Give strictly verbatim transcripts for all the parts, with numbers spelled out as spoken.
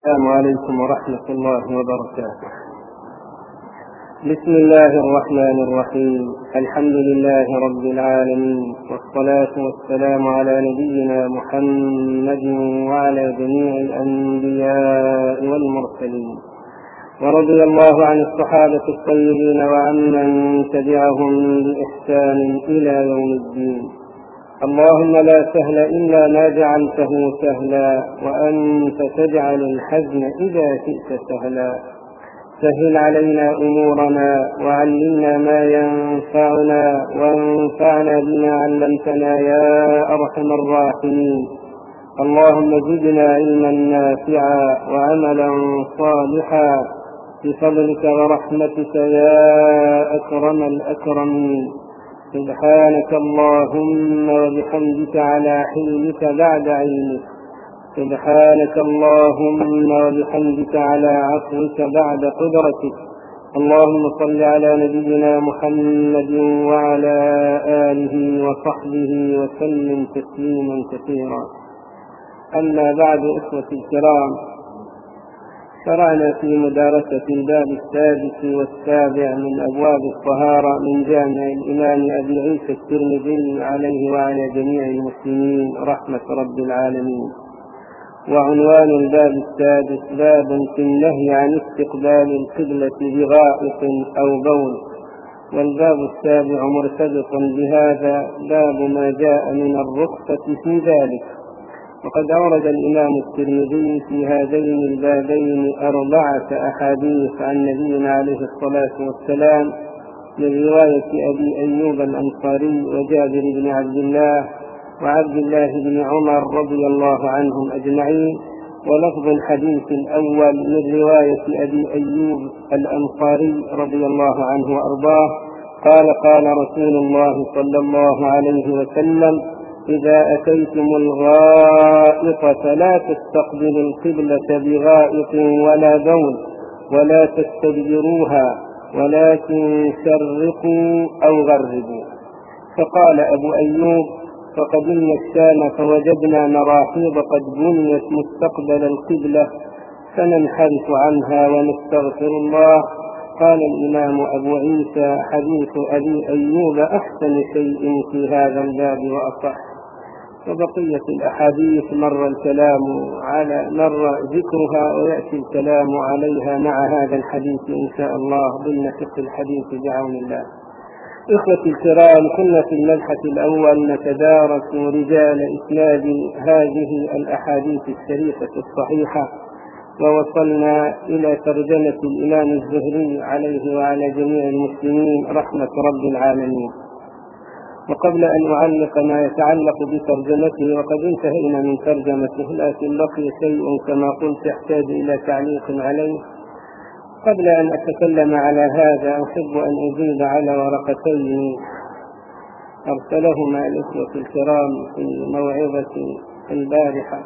السلام عليكم ورحمة الله وبركاته. بسم الله الرحمن الرحيم. الحمد لله رب العالمين، والصلاة والسلام على نبينا محمد وعلى جميع الأنبياء والمرسلين، ورضي الله عن الصحابة الطيبين وعمن تبعهم بإحسان إلى يوم الدين. اللهم لا سهل إلا ما جعلته سهلا، وأنت تجعل الحزن إذا شئت سهلا. سهل علينا أمورنا، وعلمنا ما ينفعنا، وانفعنا بما علمتنا يا أرحم الراحمين. اللهم زدنا علما نافعا وعملا صالحا بفضلك ورحمتك يا أكرم الأكرمين. سبحانك اللهم وبحمدك على حلمك بعد علمك، سبحانك اللهم وبحمدك على عفوك بعد قدرتك. اللهم صل على نبينا محمد وعلى آله وصحبه وسلم تسليما كثيرا. أما بعد، إخوتي الكرام، شرعنا في مدارسة الباب السادس والسابع من أبواب الطهارة من جامع الإمام أبي عيسى الترمذي عليه وعلى جميع المسلمين رحمة رب العالمين. وعنوان الباب السادس باب في النهي عن استقبال القبلة بغائط أو بول، والباب السابع مرتبط بهذا باب ما جاء من الرخصة في ذلك. وقد أورد الإمام الترمذي في هذين البابين أربعة أحاديث عن نبينا عليه الصلاة والسلام من رواية أبي أيوب الأنصاري وجابر بن عبد الله وعبد الله بن عمر رضي الله عنهم أجمعين. ولفظ الحديث الأول من رواية أبي أيوب الأنصاري رضي الله عنه وأرضاه قال: قال رسول الله صلى الله عليه وسلم: إذا أتيتم الغائط فلا تستقبلوا القبلة بغائط ولا بول، ولا تستدبروها، ولكن شرقوا أو غربوا. فقال أبو أيوب: فقدمنا الشام فوجدنا مراحيض قد بنيت مستقبل القبلة فننحرف عنها ونستغفر الله. قال الإمام أبو عيسى: حديث أبي أيوب أحسن شيء في هذا الباب وأصح. وبقية الأحاديث مر الكلام على مر ذكرها ويأتي الكلام عليها مع هذا الحديث إن شاء الله ضمن فقه الحديث بعون الله. إخوتي الكرام، كنا في المبحث الأول نتدارس رجال إسناد هذه الأحاديث الشريفة الصحيحة، ووصلنا إلى ترجمة الإمام الزهري عليه وعلى جميع المسلمين رحمة رب العالمين. وقبل أن أعلق ما يتعلق بترجمته، وقد انتهينا من ترجمته، لكن بقي شيء كما قلت يحتاج إلى تعليق عليه. قبل أن أتكلم على هذا أحب أن أزيد على ورقتين أرسلهما الإخوة الكرام في موعظة البارحة.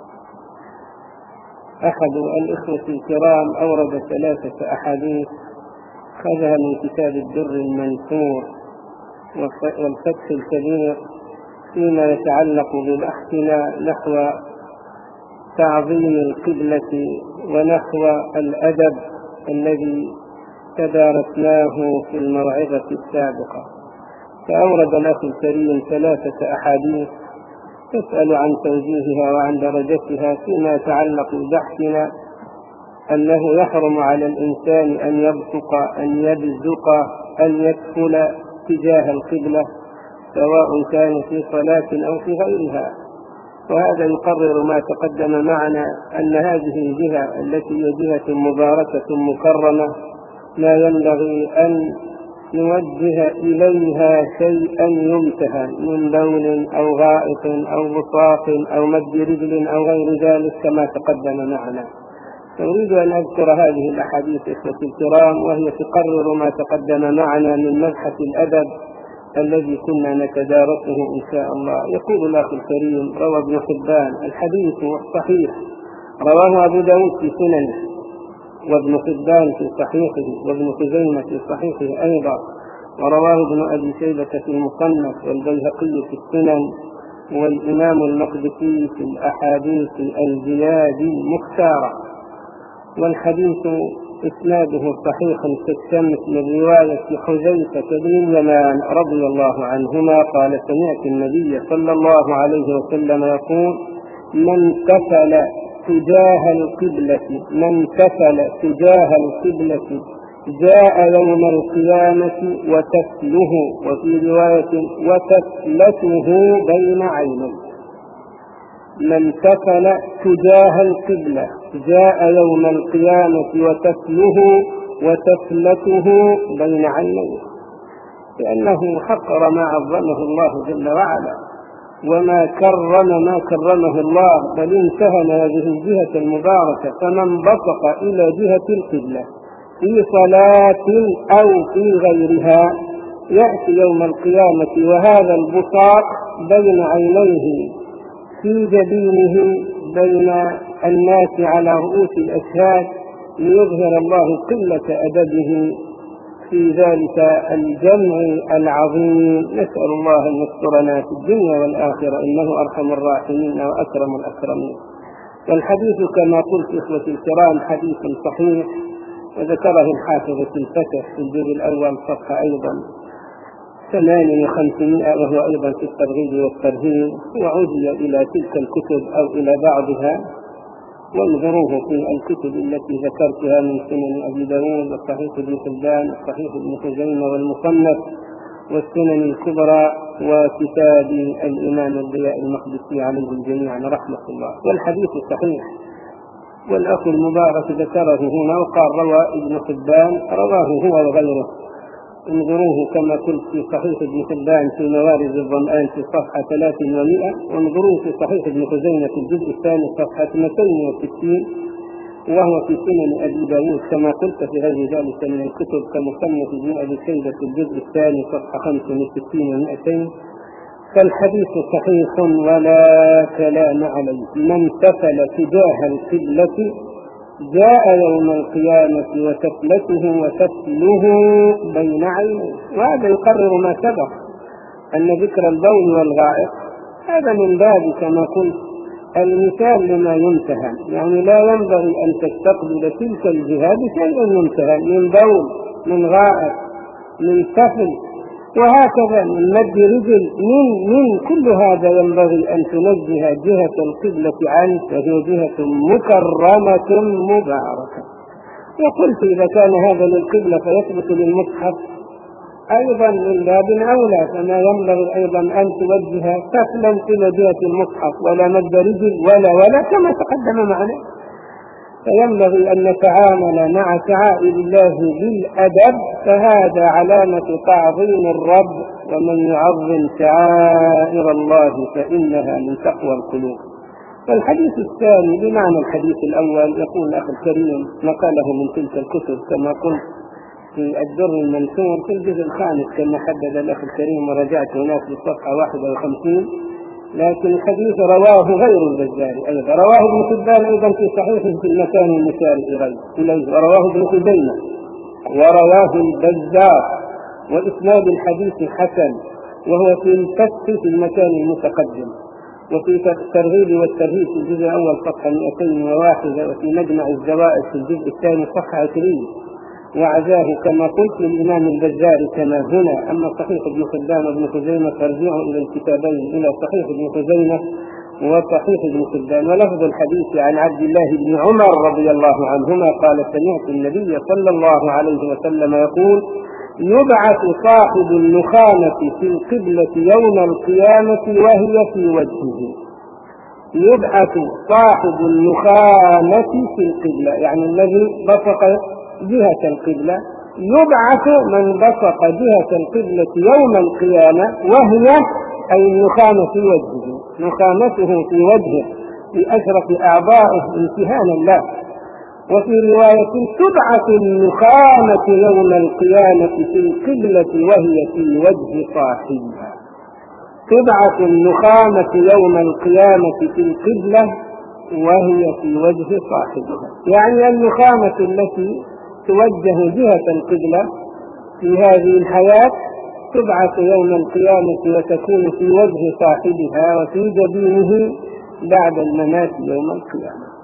أحد الإخوة الكرام أورد ثلاثة أحاديث خذها من كتاب الدر المنثور والفتح الكبير فيما يتعلق ببحثنا نحو تعظيم القبلة ونحو الأدب الذي تدارسناه في الموعظة السابقة. فأورد الأخ الكريم ثلاثة أحاديث تسأل عن توجيهها وعن درجتها فيما يتعلق ببحثنا أنه يحرم على الإنسان أن يبصق أن يبزق أن يدخل تجاه القبلة سواء كان في صلاة أو في غيرها. وهذا يقرر ما تقدم معنا أن هذه الجهة التي هي جهة مباركة مكرمة لا ينبغي أن نوجه إليها شيئا يمتهن من بول أو غائط أو بصاق أو مد رجل أو غير ذلك كما تقدم معنا. أريد أن أذكر هذه الأحاديث إخوتي الكرام، وهي تقرر ما تقدم معنا من مبحث الأدب الذي كنا نتدارسه إن شاء الله. يقول الأخ الكريم: روى ابن حبان الحديث الصحيح، رواه أبو داود في سننه، وابن حبان في صحيحه، وابن خزيمة في صحيحه أيضا، ورواه ابن أبي شيبة في المصنف، والبيهقي في السنن، والإمام المقدسي في الأحاديث الزياد المختارة. والحديث إسناده صحيح كالشمس من رواية حذيفة بن اليمان رضي الله عنهما قال سمعت النبي صلى الله عليه وسلم يقول من تفل تجاه القبلة من تفل تجاه القبلة جاء يوم القيامة وتفله، وفي رواية وتفلته بين عينيه. من تفل تجاه القبلة جاء يوم القيامة وتفله وتفلته بين عينيه، لأنه حقر ما عظمه الله جل وعلا وما كرم ما كرمه الله، بل انتهن هذه الجهة المباركة. فمن بصق إلى جهة القبلة في صلاة أو في غيرها يأتي يوم القيامة وهذا البصاق بين عينيه في جبينه بين الناس على رؤوس الأشهاد، ليظهر الله قلة أدبه في ذلك الجمع العظيم. نسأل الله أن يسترنا في الدنيا والآخرة، إنه أرحم الراحمين وأكرم الأكرمين. والحديث كما قلت إخوتي الكرام حديث صحيح، وذكره الحافظ في الفتح في الجزء الأول صفحة أيضا ثمانية وخمسمائة، وهو أيضا في الترغيب والترهيب، وعزي إلى تلك الكتب أو إلى بعضها، وانظروه في الكتب التي ذكرتها من سنن أبي داود وصحيح ابن حبان وصحيح ابن خزيمة والمصنف والسنن الكبرى وكتاب الإمام الضياء المقدسي عليهم جميعا رحمة الله. والحديث صحيح، والأخ المبارك ذكره هنا وقال روى ابن حبان، رواه هو وغيره. انظروه كما قلت في صحيح ابن حبان في موارد الظمآن في صفحة ثلاث ومئة، وانظروه في صحيح ابن خزيمة في الجزء الثاني صفحة اثنين وستين، وهو في سنن أبي داود كما قلت في غير ذلك من الكتب كمصنف ابن أبي شيبة في الجزء الثاني صفحة خمسة وستين ومئتين. فالحديث صحيح ولا كلام عليه. من تفل تجاه القبلة جاء يوم القيامة وتفلته وتفله بين عينيه. وهذا يقرر ما سبق أن ذكر البول والغائط هذا من باب كما قلت المثال لما ينتهى، يعني لا ينبغي أن تستقبل تلك الجهة بشيء ينتهى من بول من غائط من تفل وهكذا من مد رجل من من كل هذا ينبغي أن تنزه جهة القبلة عنه، وهي جهة مكرمة مباركة. وقلت إذا كان هذا للقبلة فيثبت للمصحف أيضا من باب أولى، فما ينبغي أيضا أن توجه تفلا إلى جهة المصحف ولا مد رجل ولا ولا كما تقدم معنا. فينبغي أن نتعامل مع شعائر الله بالأدب، فهذا علامة تعظيم الرب، ومن يعظم شعائر الله فإنها من تقوى القلوب. فالحديث الثاني بمعنى الحديث الأول. يقول الأخ الكريم نقله من تلك الكتب كما قلت في الدر المنثور في الجزء الخامس كما حدد الأخ الكريم، ورجعت هناك في الصفحة واحد وخمسين، لكن الحديث رواه غير البزار أيضا، رواه ابن حبان أيضا في صحيحه في المكان المشار إليه، ورواه ابن خزيمة ورواه البزار، وإسناد الحديث حسن، وهو في الفتح في المكان المتقدم، وفي الترغيب والترهيب في الجزء الأول صفحة مئتين وواحد، وفي مجمع الزوائد في الجزء الثاني صفحة عشرين، وعزاه كما قلت للإمام البزار كما هنا. أما صحيح ابن حبان وابن خزيمة فارجعوا إلى الكتابين، إلى صحيح ابن خزيمة وصحيح ابن حبان. ولفظ الحديث عن عبد الله بن عمر رضي الله عنهما قال سمعت النبي صلى الله عليه وسلم يقول يبعث صاحب النخامة في القبلة يوم القيامة وهي في وجهه. يبعث صاحب النخامة في القبلة يعني الذي بصق جهة القبلة، يبعث من بصق جهة القبلة يوم القيامة وهي أي النخامة في وجهه، نخامته في وجهه في أشرف أعضائه امتهانا له. وفي رواية تبعث النخامة يوم القيامة في القبلة وهي في وجه صاحبها. تبعث النخامة يوم القيامة في القبلة وهي في وجه صاحبها، يعني النخامة التي توجه جهة القبلة في هذه الحياة تبعث يوم القيامة وتكون في وجه صاحبها وفي جبينه بعد الممات يوم القيامة.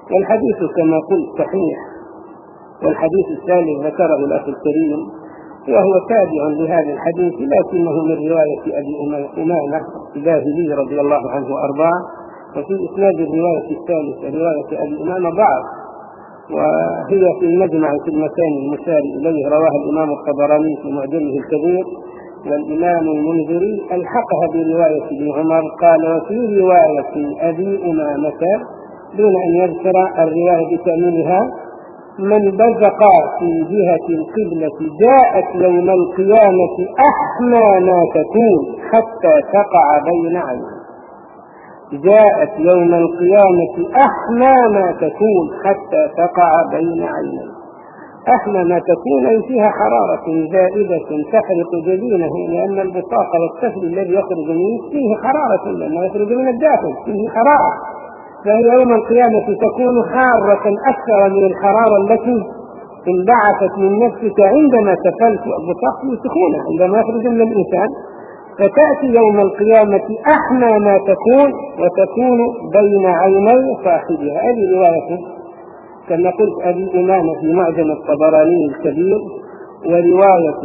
والحديث كما قلت صحيح. والحديث الثالث ذكره الأخ الكريم وهو تابع لهذا الحديث، لكنه من رواية أبي أمامة الباهلي رضي الله عنه وأرضاه. وفي إسناد الرواية الثالثة رواية أبي أمامة ضعف، وهي في المجمع في المكان المشار إليه، رواه الإمام الطبراني في معجمه الكبير، والإمام المنذري ألحقها برواية ابن عمر. قال وفي رواية أبي أمامة دون أن يذكر الرواية بكاملها: من بزق في جهة القبلة جاءت يوم القيامة أحمى ما تكون حتى تقع بين عينيه. جاءت يوم القيامة أحمى ما تكون حتى تقع بين عينيه. أحمى ما تكون أي فيها حرارة زائدة تحرق جبينه، لأن البطاق والسفل الذي يخرج منه فيه حرارة، لأنه يخرج من الداخل فيه حرارة، فهي يوم القيامة تكون حارة أكثر من الحرارة التي انبعثت من نفسك عندما تفلت البطاق في سخونة عندما يخرج من الإنسان. فتأتي يوم القيامة أحمى ما تكون وتكون بين عيني صاحبها. هذه رواية كما قلت أبي أمامة في معجم الطبراني الكبير، ورواية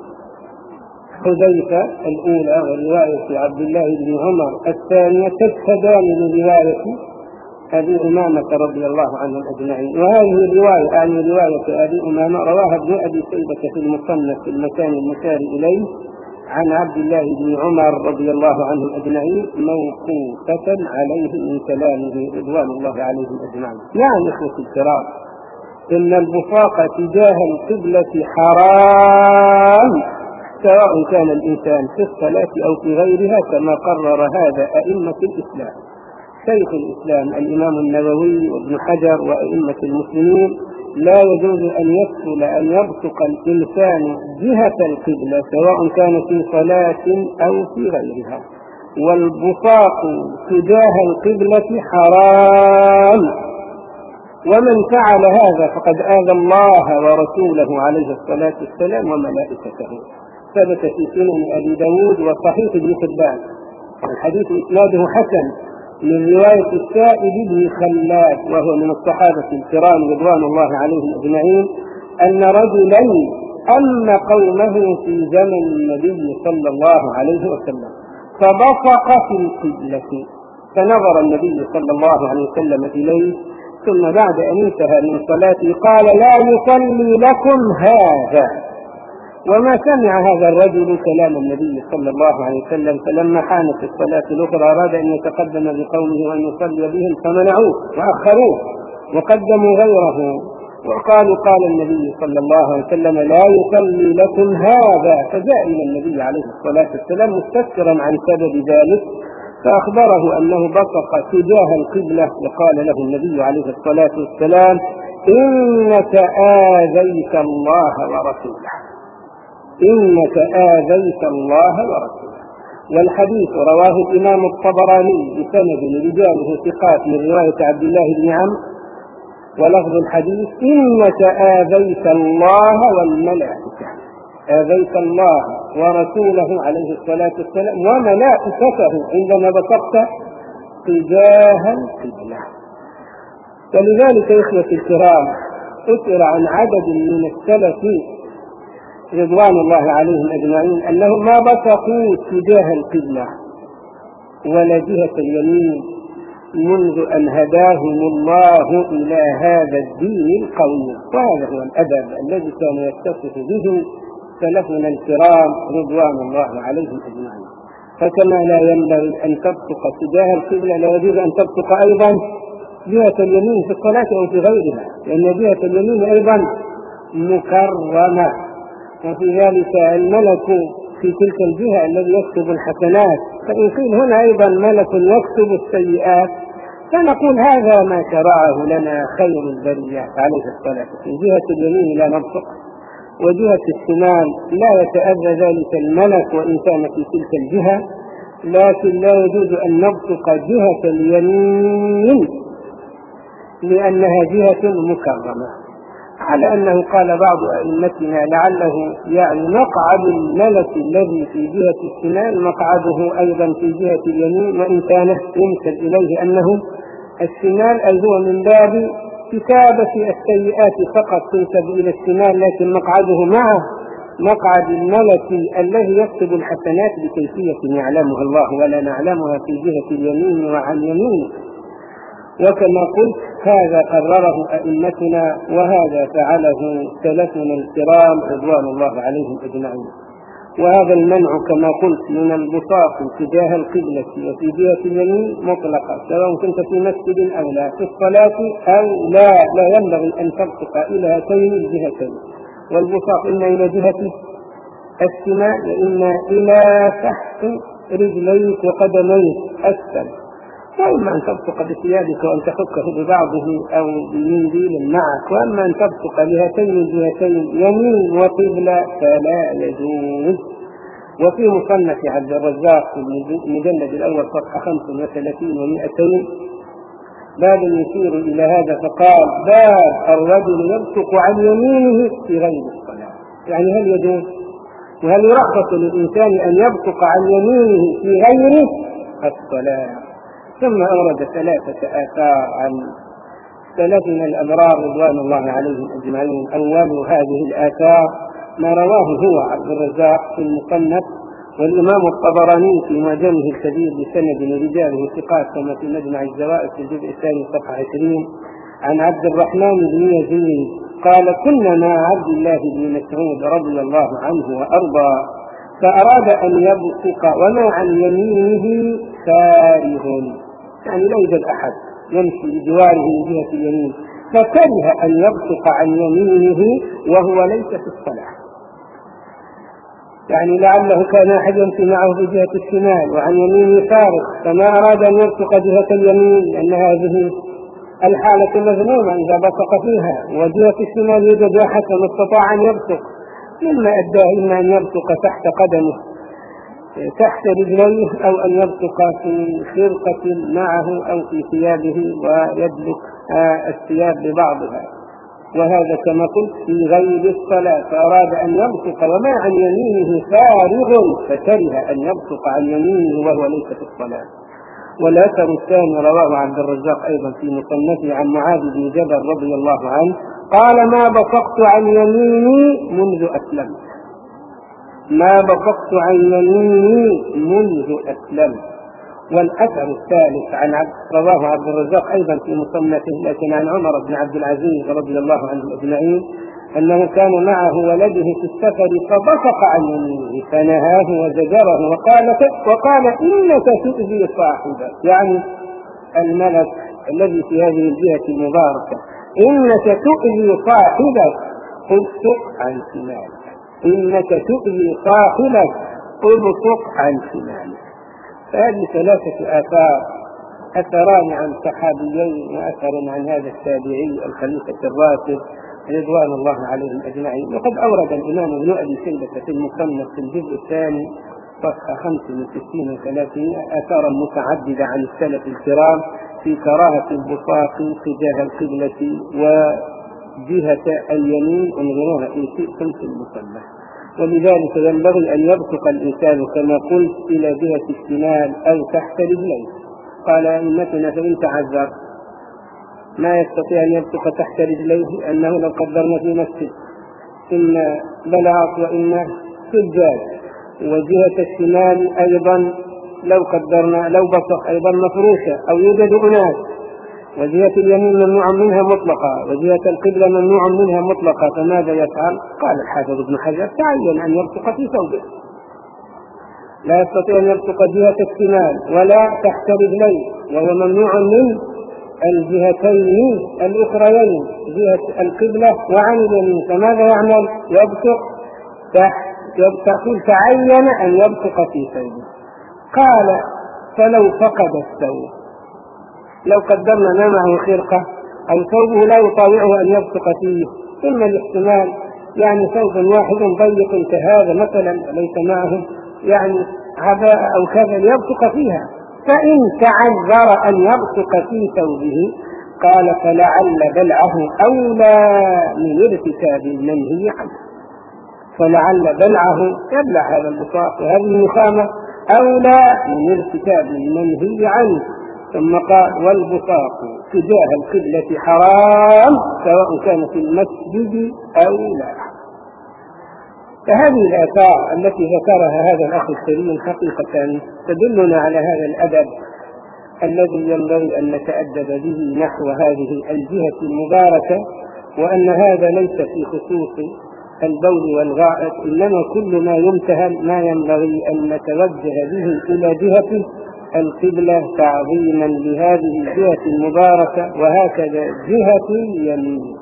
حذيفة الأولى ورواية عبد الله بن عمر الثانية تشهدان لرواية أبي أمامة رضي الله عنهم أجمعين. وهذه الرواية يعني رواية أبي أمامة رواها ابن أبي شيبة في المصنف في المكان المشار إليه عن عبد الله بن عمر رضي الله عنهم أجمعين موقوفة عليه من كلامه رضوان الله عليهم أجمعين. يعني إخوة الكرام، إن البصاق تجاه القبلة حرام سواء كان الإنسان في الصلاة أو في غيرها، كما قرر هذا أئمة الإسلام، شيخ الإسلام الإمام النووي وابن حجر وأئمة المسلمين. لا يجوز أن يدخل أن يبصق الإنسان جهة القبلة سواء كان في صلاة أو في غيرها. والبصاق تجاه القبلة حرام، ومن فعل هذا فقد آذى الله ورسوله عليه الصلاة والسلام وملائكته. ثبت في سنن أبي داود وصحيح ابن حبان الحديث إسناده حسن من رواية السائب بن خلاد وهو من الصحابة الكرام رضوان الله عليهم أجمعين أن رجلا أم قومه في زمن النبي صلى الله عليه وسلم فبصق في القبلة، فنظر النبي صلى الله عليه وسلم إليه، ثم بعد أن انتهى من صلاته قال: لا يصلي لكم هذا. وما سمع هذا الرجل كلام النبي صلى الله عليه وسلم، فلما حانت الصلاة الأخرى أراد أن يتقدم بقومه وأن يصلي بهم فمنعوه وأخروه وقدموا غيره، وقالوا: قال النبي صلى الله عليه وسلم: لا يصلي لكم هذا. فجاء إلى النبي عليه الصلاة والسلام مستفسرا عن سبب ذلك، فأخبره أنه بصق تجاه القبلة، وقال له النبي عليه الصلاة والسلام: إنك آذيت الله ورسوله، إنك آذيت الله ورسوله. والحديث رواه الإمام الطبراني بسند رجاله ثقات من رواية عبد الله بن عمرو، ولفظ الحديث: إنك آذيت الله والملائكة، آذيت الله ورسوله عليه الصلاة والسلام وملائكته عندما بصقت تجاه القبلة. ولذلك يا إخوة الكرام أثر عن عدد من السلف رضوان الله عليهم أجمعين أنهم ما بصقوا تجاه القبلة ولا جهة اليمين منذ أن هداهم الله إلى هذا الدين القوي. وهذا هو الأدب الذي كان يتصف به سلفنا الكرام رضوان الله عليهم أجمعين. فكما لا ينبغي أن تبصق تجاه القبلة، لا يجوز أن تبصق أيضا جهة اليمين في الصلاة أو في غيرها، لأن جهة اليمين أيضا مكرمة، وفي ذلك الملك في تلك الجهة الذي يكتب الحسنات، فإن قيل هنا أيضا ملك يكتب السيئات فنقول هذا ما شرعه لنا خير البرية عليه الصلاة. في جهة اليمين لا نبصق، وجهة الشمال لا يتأذى ذلك الملك وإن كان في تلك الجهة، لكن لا يجوز أن نبصق جهة اليمين لأنها جهة مكرمة، على أنه قال بعض أئمتنا لعله يعني مقعد الملك الذي في جهة الشمال مقعده أيضا في جهة اليمين، وإن كان يمثل إليه أنه الشمال أي هو من باب كتابة السيئات فقط تنسب إلى الشمال، لكن مقعده معه مقعد الملك الذي يكتب الحسنات بكيفية يعلمها الله ولا نعلمها في جهة اليمين وعن يمينه. وكما قلت هذا قرره أئمتنا وهذا فعله سلفنا الكرام رضوان الله عليهم أجمعين. وهذا المنع كما قلت من البساط تجاه القبلة وفي جهة اليمين مطلقا، سواء كنت في مسجد أو لا، في الصلاة أو لا، لا ينبغي أن تبسط إلى هاتين الجهتين. والبساط إما إلى جهة الشمال وإما إلى تحت رجليك وقدميك أسفل، وإما أن تبصق بثيابك وأن تحكه ببعضه أو بمنديل معك، وأما أن تبصق بهاتين الجهتين يمين وقبلة فلا يجوز. وفي مصنف عبد الرزاق في المجلد الأول صفحة خمسة وثلاثين ومئتين باب يشير إلى هذا فقال: باب الرجل يبصق عن يمينه في غير الصلاة. يعني هل يجوز وهل يرخص للإنسان أن يبصق عن يمينه في غير الصلاة؟ ثم أورد ثلاثة آثار عن سلفنا الأبرار رضوان الله عليهم أجمعين. أول هذه الآثار ما رواه هو عبد الرزاق في المصنف، والإمام الطبراني في معجمه الكبير بسند رجاله ثقات كما في مجمع الزوائد في الجزء الثاني صفحة عشرين عن عبد الرحمن بن يزيد قال: كنا مع عبد الله بن مسعود رضي الله عنه وأرضى فأراد أن يبصق وما عن يمينه فارغ، يعني لا يوجد أحد يمشي بجواره من جهة اليمين، فكره أن يبصق عن يمينه وهو ليس في الصلاة. يعني لعله كان أحد يمشي معه في جهة الشمال وعن يمينه فارغ، فما أراد أن يبصق جهة اليمين لأن هذه الحالة مذمومة إذا بصق فيها، وجهة الشمال يوجد أحد فما استطاع أن يبصق، مما أداه إما أن يبصق تحت قدمه تحت رجليه أو أن يبصق في خرقة معه أو في ثيابه ويدلك الثياب ببعضها، وهذا كما قلت في غير الصلاة. فأراد أن يبصق وما عن يمينه فارغ فكره أن يبصق عن يمينه وهو ليس في الصلاة. والأثر الثاني رواه عبد الرزاق أيضا في مصنفه عن معاذ بن جبل رضي الله عنه قال: ما بصقت عن يميني منذ أسلمت، ما بصقت عن يميني منذ أسلمت. والأثر الثالث عن عبد رواه عبد الرزاق أيضا في مصنفه لكن عن عمر بن عبد العزيز رضي الله عنه أجمعين أنه كان معه ولده في السفر فبصق عن يمينه فنهاه وزجره وقال وقال إنك تؤذي صاحبك، يعني الملك الذي في هذه الجهة المباركة، إنك تؤذي صاحبك ابصق عن شمالك، إنك تؤذي صاحبك ابصق عن شمالك. فهذه ثلاثة آثار، أثران عن صحابيين وأثر عن هذا التابعي الخليفة الراشد رضوان الله عليهم أجمعين. وقد أورد الإمام ابن أبي شيبة في المصنف في الجزء الثاني صفحة خمس وستين وثلاثين آثارا متعددة عن السلف الكرام في كراهة البصاق تجاه القبلة وجهة اليمين، انظروها إن شئتم في المصنف. ولذلك ينبغي أن يبصق الإنسان كما قلت إلى جهة الشمال أو تحت رجليه. قال أئمتنا فإن تعذر ما يستطيع أن يبصق تحت رجليه أنه لو قدرنا في مسجد إما بلاط وإما سجاد، وجهة الشمال أيضا لو قدرنا لو بصق أيضا مفروشة أو يوجد أناس، وجهة اليمين ممنوع منها مطلقة وجهة القبلة ممنوع منها مطلقة، فماذا يفعل؟ قال الحافظ ابن حجر تعين أن يبصق في ثوبه، لا يستطيع أن يبصق جهة الشمال ولا تحت رجليه، وهو ممنوع من الجهتين الأخريين جهة القبلة وعن اليمين، فماذا يعمل؟ يبصق تحت، يقول تعين أن يبصق في ثوبه. قال فلو فقد الثوب، لو قدرنا ما معه خرقة أو ثوبه لا يطاوعه أن يبصق فيه، إما الاحتمال يعني ثوب واحد ضيق كهذا مثلا ليس معه يعني عباء أو كذا يبصق فيها، فإن تعذر أن يبصق في ثوبه قال فلعل بلعه أولى من ارتكاب المنهي عنه، فلعل بلعه يبلع هذا البصاق وهذه النخامة أولى من ارتكاب المنهي عنه، ثم قال والبصاق تجاه القبلة حرام سواء كان في المسجد أو لا. فهذه الآثار التي ذكرها هذا الأخ الكريم حقيقة تدلنا على هذا الأدب الذي ينبغي أن نتأدب به نحو هذه الجهة المباركة، وأن هذا ليس في خصوص البول والغائط، إنما كل ما يمتهن ما ينبغي أن نتوجه به إلى جهة القبلة تعظيما لهذه الجهة المباركة، وهكذا جهة اليمين.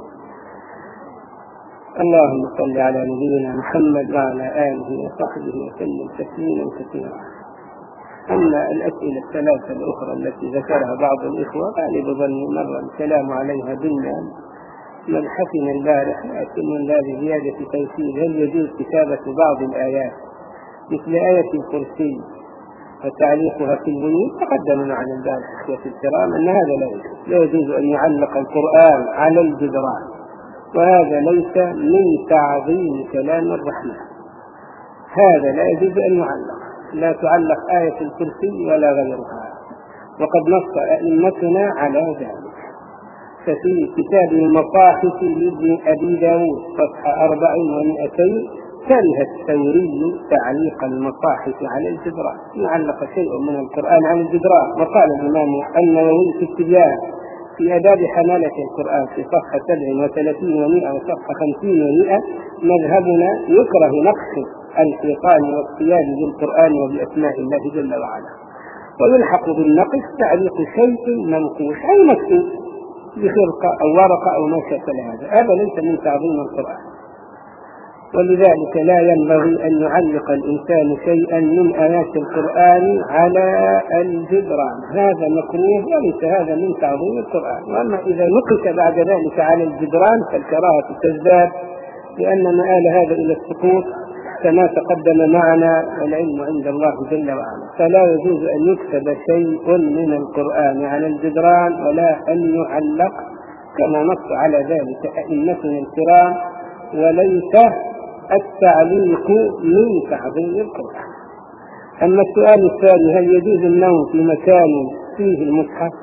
اللهم صل على نبينا محمد وعلى آله وصحبه وسلم تسليما كثيرا. أما الأسئلة الثلاثة الأخرى التي ذكرها بعض الإخوة غالب ظني مر الكلام عليها بالنام مبحثنا البارح، لكن من باب زيادة تيسير هل يجوز كتابة بعض الآيات مثل آية الكرسي وتعليقها في البيوت؟ تقدمنا عن الباب إخوة الكرام أن هذا لا يجوز، لا يجوز أن يعلق القرآن على الجدران، وهذا ليس من تعظيم كلام الرحمن، هذا لا يجوز أن يعلق، لا تعلق آية الكرسي ولا غيرها، وقد نص أئمتنا على ذلك. ففي كتاب المصاحف لابن أبي داود صفحة أربع ومئتين كره الثوري تعليق المصاحف على الجدران، يعلق شيء من القرآن على الجدران. وقال الإمام النووي في التبيان في آداب حملة القرآن في صفحة سبع وثلاثين ومئة وصفحة خمسين ومئة مذهبنا يكره نقص الحيطان والصياد بالقرآن وبأسماء الله جل وعلا، ويلحق بالنقص تعليق شيء منقوش أي مكتوب بخرقة أو ورقة أو ما شكل هذا، هذا ليس من تعظيم القرآن. ولذلك لا ينبغي أن يعلق الإنسان شيئا من آيات القرآن على الجدران، هذا مكروه وليس هذا من تعظيم القرآن. وأما إذا نقش بعد ذلك على الجدران فالكراهة تزداد، لأن مآل هذا إلى السقوط كما تقدم معنا، والعلم عند الله جل وعلا. فلا يجوز أن يكتب شيء من القرآن على الجدران ولا أن يعلق كما نص على ذلك أئمتنا الكرام، وليس التعليق من تعظيم القرآن. أما السؤال الثاني هل يجوز النوم في مكان فيه المصحف؟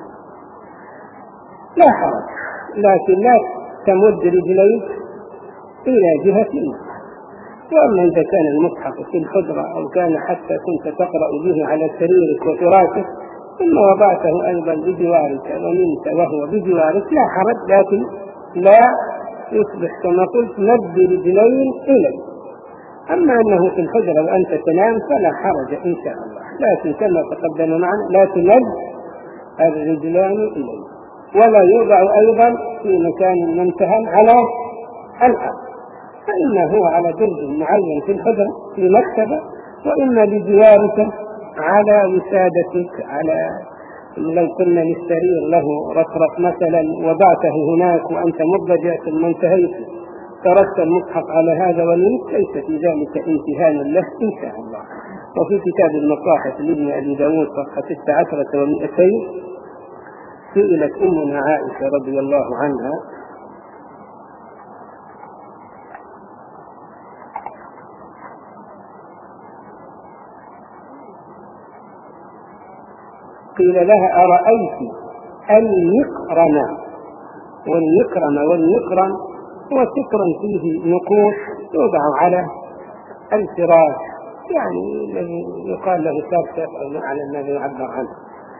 لا حرج، لكن لا تمد رجليك إلى جهة المصحف. وأما إذا كان المصحف في الحجرة أو كان حتى كنت تقرأ به على سريرك وفراشك ثم وضعته أيضا بجوارك ومنت وهو بجوارك لا حرج، لكن لا يصبح كما قلت مد رجلين إليه. أما أنه في الحجرة وأنت تنام فلا حرج إن شاء الله، لكن كما تقدم معنا لا تمد الرجلان إليه، ولا يوضع أيضا في مكان منتهى على الأرض، فإما هو على درج معين في الحجرة في مكتبة، وإما بجوارك على وسادتك، على لو كنا للسرير له رفرف مثلا وضعته هناك وأنت مضجع ثم انتهيت تركت المصحف على هذا والنصف، ليس في ذلك امتهانا له إن شاء الله. وفي كتاب المصاحف لابن أبي داود صفحة ستة عشر ومئتين سئلت أمنا عائشة رضي الله عنها قيل لها أرأيت المقرن، والمقرن والمقرن هو ستر فيه نقوش يوضع على الفراش، يعني الذي يقال له سافر أو على الذي يعبر عنه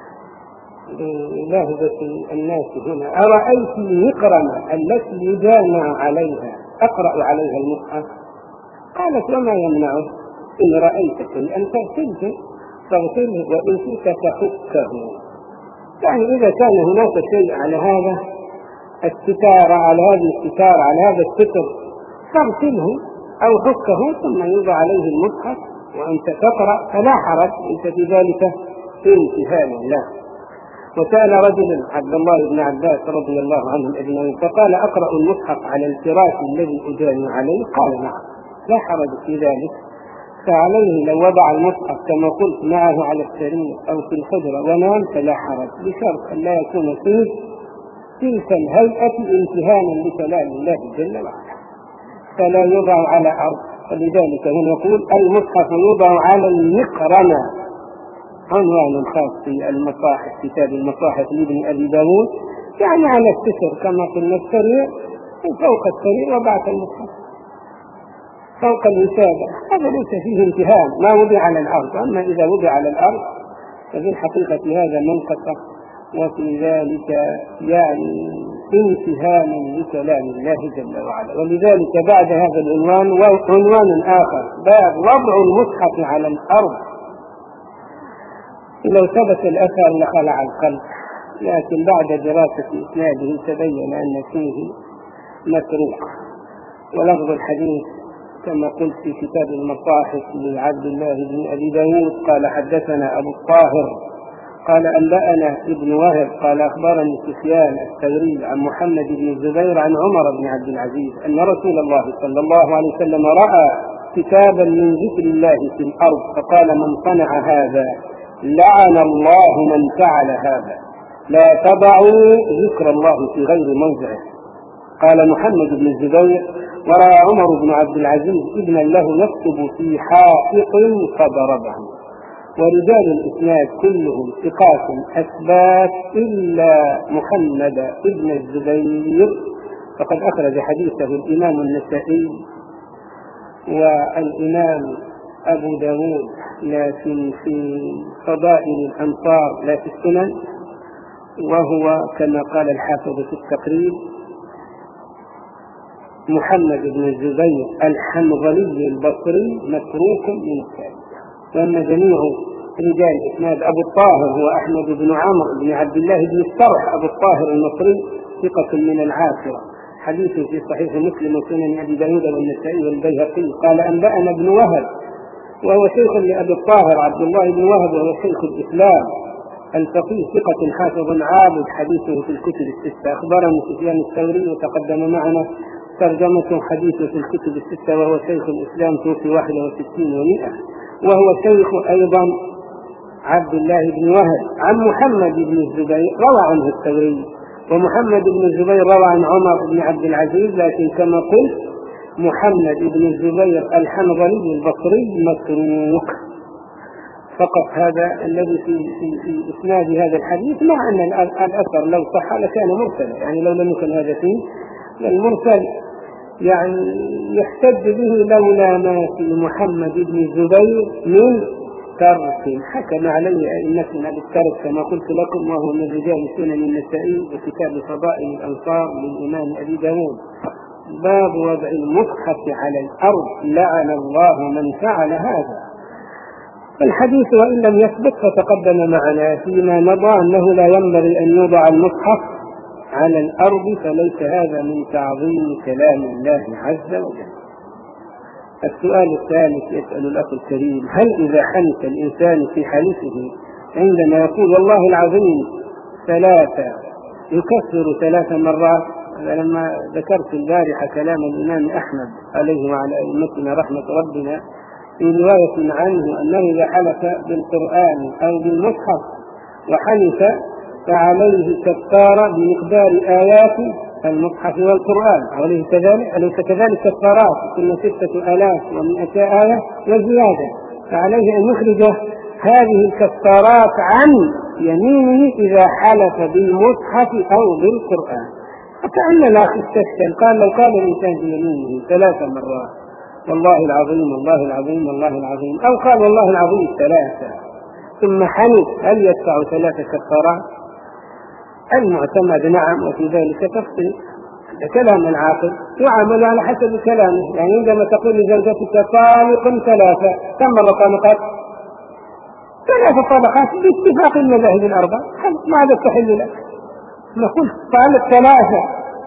لاهبة الناس هنا. أرأيت المقرن التي يجامع عليها أقرأ عليها المصحف؟ قالت وما يمنعه إن رأيت أن تغسله تغسله وإن شئت تحكه، يعني إذا كان هناك شيء على هذا الستار على هذه الستار على هذا الستر تغسله أو حكه ثم يوضع عليه المصحف وأنت تقرأ فلا حرج، ليس في ذلك امتهان له. وسأل رجل عبد الله بن عباس رضي الله عنهم أجمعين فقال أقرأ المصحف على الفراش الذي أجامع عليه؟ قال نعم لا حرج في ذلك. فعليه لو وضع المصحف كما قلت معه على السرير أو في الحجرة ونام فلا حرج، بشرط أن لا يكون فيه تلك الهيئة امتهانا لكلام الله جل وعلا، فلا يوضع على أرض. فلذلك هنا يقول المصحف يوضع على المقرنة، عنوان خاص في المصاحف، كتاب المصاحف لابن أبي داود، يعني على الستر كما قلنا السرير، وفوق السرير وضعت المصحف فوق الوسادة. هذا ليس فيه امتهان، ما وضع على الأرض. أما إذا وضع على الأرض ففي الحقيقة هذا منقصة، وفي ذلك يعني امتهان لكلام الله جل وعلا. ولذلك بعد هذا العنوان وعنوان آخر، باب وضع المصحف على الأرض. لو ثبت الأثر لخلع القلب، لكن بعد دراسة إسناده تبين أن فيه متروك. ولفظ الحديث كما قلت في كتاب المصاحف لعبد الله بن أبي داود قال حدثنا أبو الطاهر قال أنبأنا ابن وهب قال أخبرني سفيان الثوري عن محمد بن الزبير عن عمر بن عبد العزيز أن رسول الله صلى الله عليه وسلم رأى كتابا من ذكر الله في الأرض فقال من صنع هذا لعن الله من فعل هذا، لا تضعوا ذكر الله في غير موضعه. قال محمد بن الزبير ورأى عمر بن عبد العزيز ابنا له يكتب في حائط فضربه. ورجال الإسناد كلهم ثقات أثبات إلا محمد بن الزبير، فقد أخرج حديثه الإمام النسائي والإمام أبو داود، لكن في فضائل الأنصار لا في السنن. وهو كما قال الحافظ في التقريب محمد بن الزبير الحنظلي البصري متروك من الثالث. وأما جميع رجال إسناد أبو الطاهر هو أحمد بن عمرو بن عبد الله بن السرح أبو الطاهر المصري ثقة من العاشرة، حديث في صحيح مسلم وسنن أبي داود والنسائي والبيهقي. قال أنبأنا ابن وهب وهو شيخ لأبي الطاهر عبد الله بن وهب وهو شيخ الإسلام الفقيه ثقة حافظ عابد، حديثه في الكتب الستة. أخبرني سفيان الثوري وتقدم معنا ترجمة حديثه في الكتب الستة، وهو شيخ الإسلام توفي واحد وستين ومئة، وهو شيخ أيضا عبد الله بن وهب. عن محمد بن الزبير روى عنه الثوري، ومحمد بن الزبير روى عن عمر بن عبد العزيز، لكن كما قلت محمد بن الزبير الحنظلي البصري متروك فقط. هذا الذي في, في, في إسناد هذا الحديث، مع أن الأثر لو صح لكان مرسلا، يعني لو لم يكن هذا فيه المرسل يعني يحتج به لولا ما في محمد بن الزبير من ترك حكم عليه أئمتنا بالترك كما قلت لكم، وهو من رجال سنن النسائي وكتاب فضائل الأنصار للإمام أبي داود. باب وضع المصحف على الأرض لعن الله من فعل هذا. الحديث وإن لم يثبت فتقدم معنا فيما مضى أنه لا ينبغي أن يوضع المصحف على الأرض، فليس هذا من تعظيم كلام الله عز وجل. السؤال الثالث يسأل الأخ الكريم: هل إذا حنث الإنسان في حديثه عندما يقول والله العظيم ثلاثة يكفر ثلاث مرات؟ لما ذكرت البارحة كلام الإمام أحمد عليه وعلى أئمتنا رحمة ربنا في رواية عنه أنه إذا حلف بالقرآن أو بالمصحف وحنث فعليه كفارة بمقدار آيات المصحف والقرآن، وليس كذلك أليس كذلك كفارات كل ستة آلاف ومئة آية وزيادة، فعليه أن يخرج هذه الكفارات عن يمينه إذا حلف بالمصحف أو بالقرآن. فكأن الأخ استشكل، قال لو قال الإنسان في يمينه ثلاث مرات والله العظيم والله العظيم والله العظيم، أو قال والله العظيم ثلاثة ثم حنث، هل يدفع ثلاثة كفارات؟ المعتمد نعم، وفي ذلك تفصيل. كلام العاقل يعامل على حسب كلامه، يعني عندما تقول لزوجتك طالق ثلاثة، كم مرة طلقت؟ ثلاثة طلقات باتفاق المذاهب الأربعة، ماذا تحل لك؟ نقول طالق ثلاثة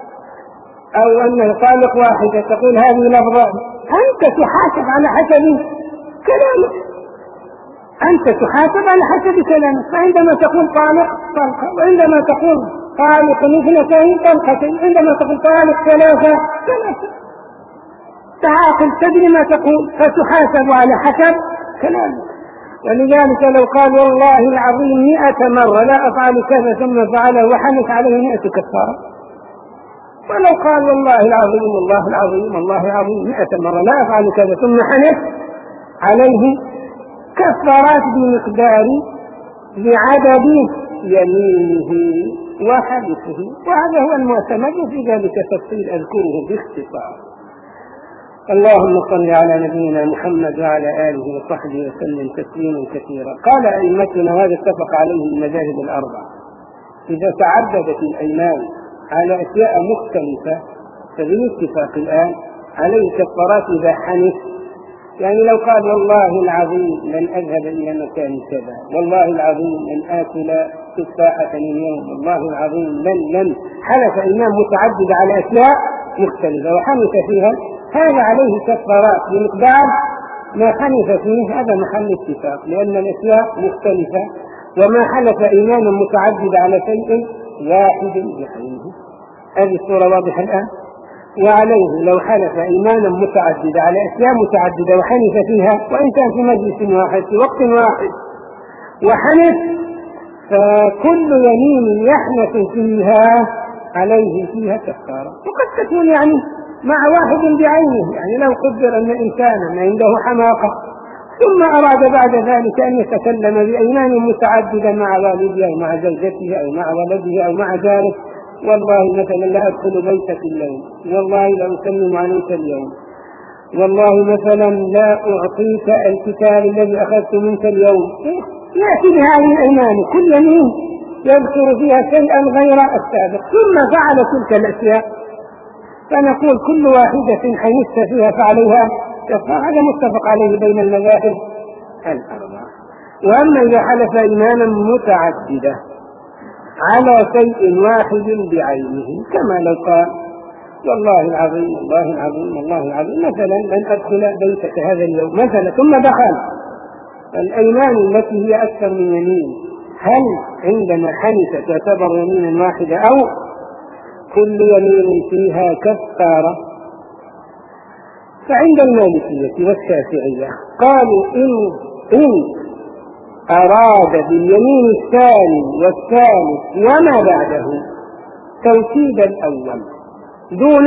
أو أنه طالق واحدة، تقول هذه لفظة، أنت تحاسب على حسب كلامك، أنت تحاسب على حسب كلامك. فعندما تقول طالق طلقة، وعندما تقول طالق اثنتين طلقتين، عندما تقول طالق ثلاثة ثلاثة، تعاقل تدري ما تقول فتحاسب على حسب كلامك. ولذلك لو قال والله العظيم مئة مرة لا أفعل كذا ثم فعله وحنث عليه مئة كفارة، ولو قال والله العظيم والله العظيم والله العظيم مئة مرة لا أفعل كذا ثم حنث عليه كفارات بمقدار بعدد يمينه وحلفه، وهذا هو المعتمد، في ذلك تفصيل أذكره باختصار. اللهم صل على نبينا محمد وعلى آله وصحبه وسلم تسليما كثيرا. قال أئمتنا، وهذا اتفق عليه المذاهب الأربعة، إذا تعددت الأيمان على أشياء مختلفة فبالاتفاق الآن عليه كفارات إذا حنث. يعني لو قال والله العظيم لن أذهب إلى مكان كذا، والله العظيم لن آكل تفاحة اليوم، والله العظيم لن لن حلف إمام متعدد على أشياء مختلفة وحنث فيها، هذا عليه كفارات بمقدار ما حنث فيه. هذا محل اتفاق، لأن الأشياء مختلفة، وما حلف إمام متعدد على شيء واحد بعينه. هذه الصورة واضحة الآن. وعليه لو حلف إيمانا متعدد على أشياء متعددة وحنث فيها، وإن كان في مجلس واحد في وقت واحد وحنث، فكل يمين يحنث فيها عليه فيها كفارة. وقد تكون يعني مع واحد بعينه، يعني لو قدر أن إنسانا عنده حماقة ثم أراد بعد ذلك أن يتكلم بأيمان متعددة مع والده أو مع زوجته أو مع ولده أو مع ذلك، والله مثلا لا أدخل بيتك اليوم، والله لا أسلم عليك اليوم، والله مثلا لا أعطيك الكتاب الذي أخذت منك اليوم، يأتي بهذه الأيمان كل يمين يذكر فيها شيئا غير السابق، ثم فعل تلك الأشياء، فنقول كل واحدة حنث فيها فعليها كفارة. هذا متفق عليه بين المذاهب الأربعة. وأما إذا حلف إيمانا متعددة على شيء واحد بعينه، كما لو قال والله العظيم والله العظيم والله العظيم مثلا لن أدخل بيتك هذا اليوم مثلا، ثم دخل، الأيمان التي هي أكثر من يمين هل عندما حنث تعتبر يمينا واحدة أو كل يمين فيها كفارة؟ فعند المالكية والشافعية قالوا إن, إن أراد باليمين الثاني والثالث وما بعده توكيد الأول دون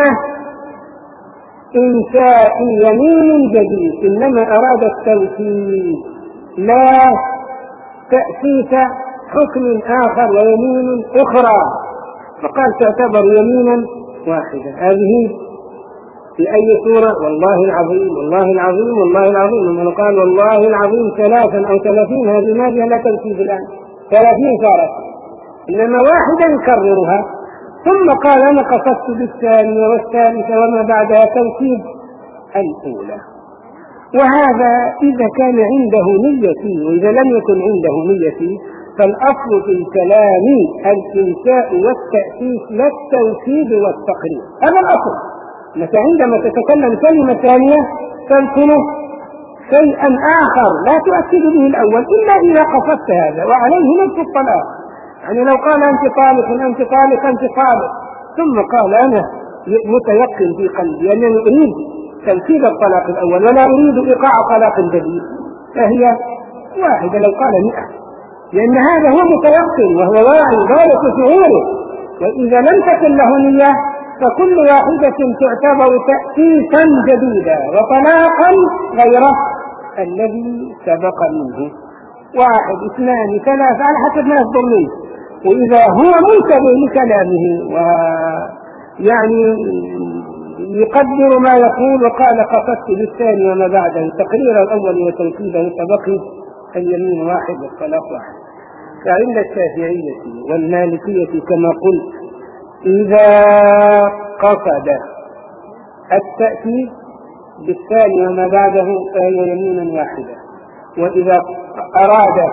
إنشاء يمين جديد، إنما أراد التوكيد لا تأسيس حكم آخر ويمين أخرى، فقال تعتبر يمينا واحدة. هذه في أي سورة؟ والله العظيم والله العظيم والله العظيم، لما قال والله العظيم ثلاثا أو ثلاثين، هذه ماذا لا توكيد الآن، ثلاثين صارت، إنما واحدا يكررها. ثم قال أنا قصدت بالثانية والثالثة وما بعدها توكيد الأولى. وهذا إذا كان عنده نية، وإذا لم يكن عنده نية فالأصل في الكلام الإنشاء والتأسيس لا التوكيد والتقرير، هذا الأصل. لك عندما تتكلم كلمة ثانية تذكر شيئا آخر لا تؤكد به الأول إلا إذا قصدت هذا، وعليه نفس الطلاق. يعني لو قال أنت طالق أنت طالق أنت طالق، ثم قال أنا متيقن في قلبي أنني أريد توكيد الطلاق الأول ولا أريد إيقاع طلاق جديد، فهي واحدة لو قال مئة، لأن هذا هو متيقن وهو واعي غاية شعوره. وإذا لم تكن له نية فكل واحدة تعتبر تأسيسا جديدا وطلاقا غير الذي سبق منه. واحد اثنان ثلاثة على حسب ما يصدر منه، وإذا هو منتبه لكلامه ويعني يقدر ما يقول وقال قصدت بالثاني وما بعده تقرير الأول وتوكيده فبقي اليمين واحد والطلاق واحد. فعند الشافعية والمالكية كما قلت إذا قصد التأكيد بالثاني وما بعده فهي يمينا واحدة، وإذا أراد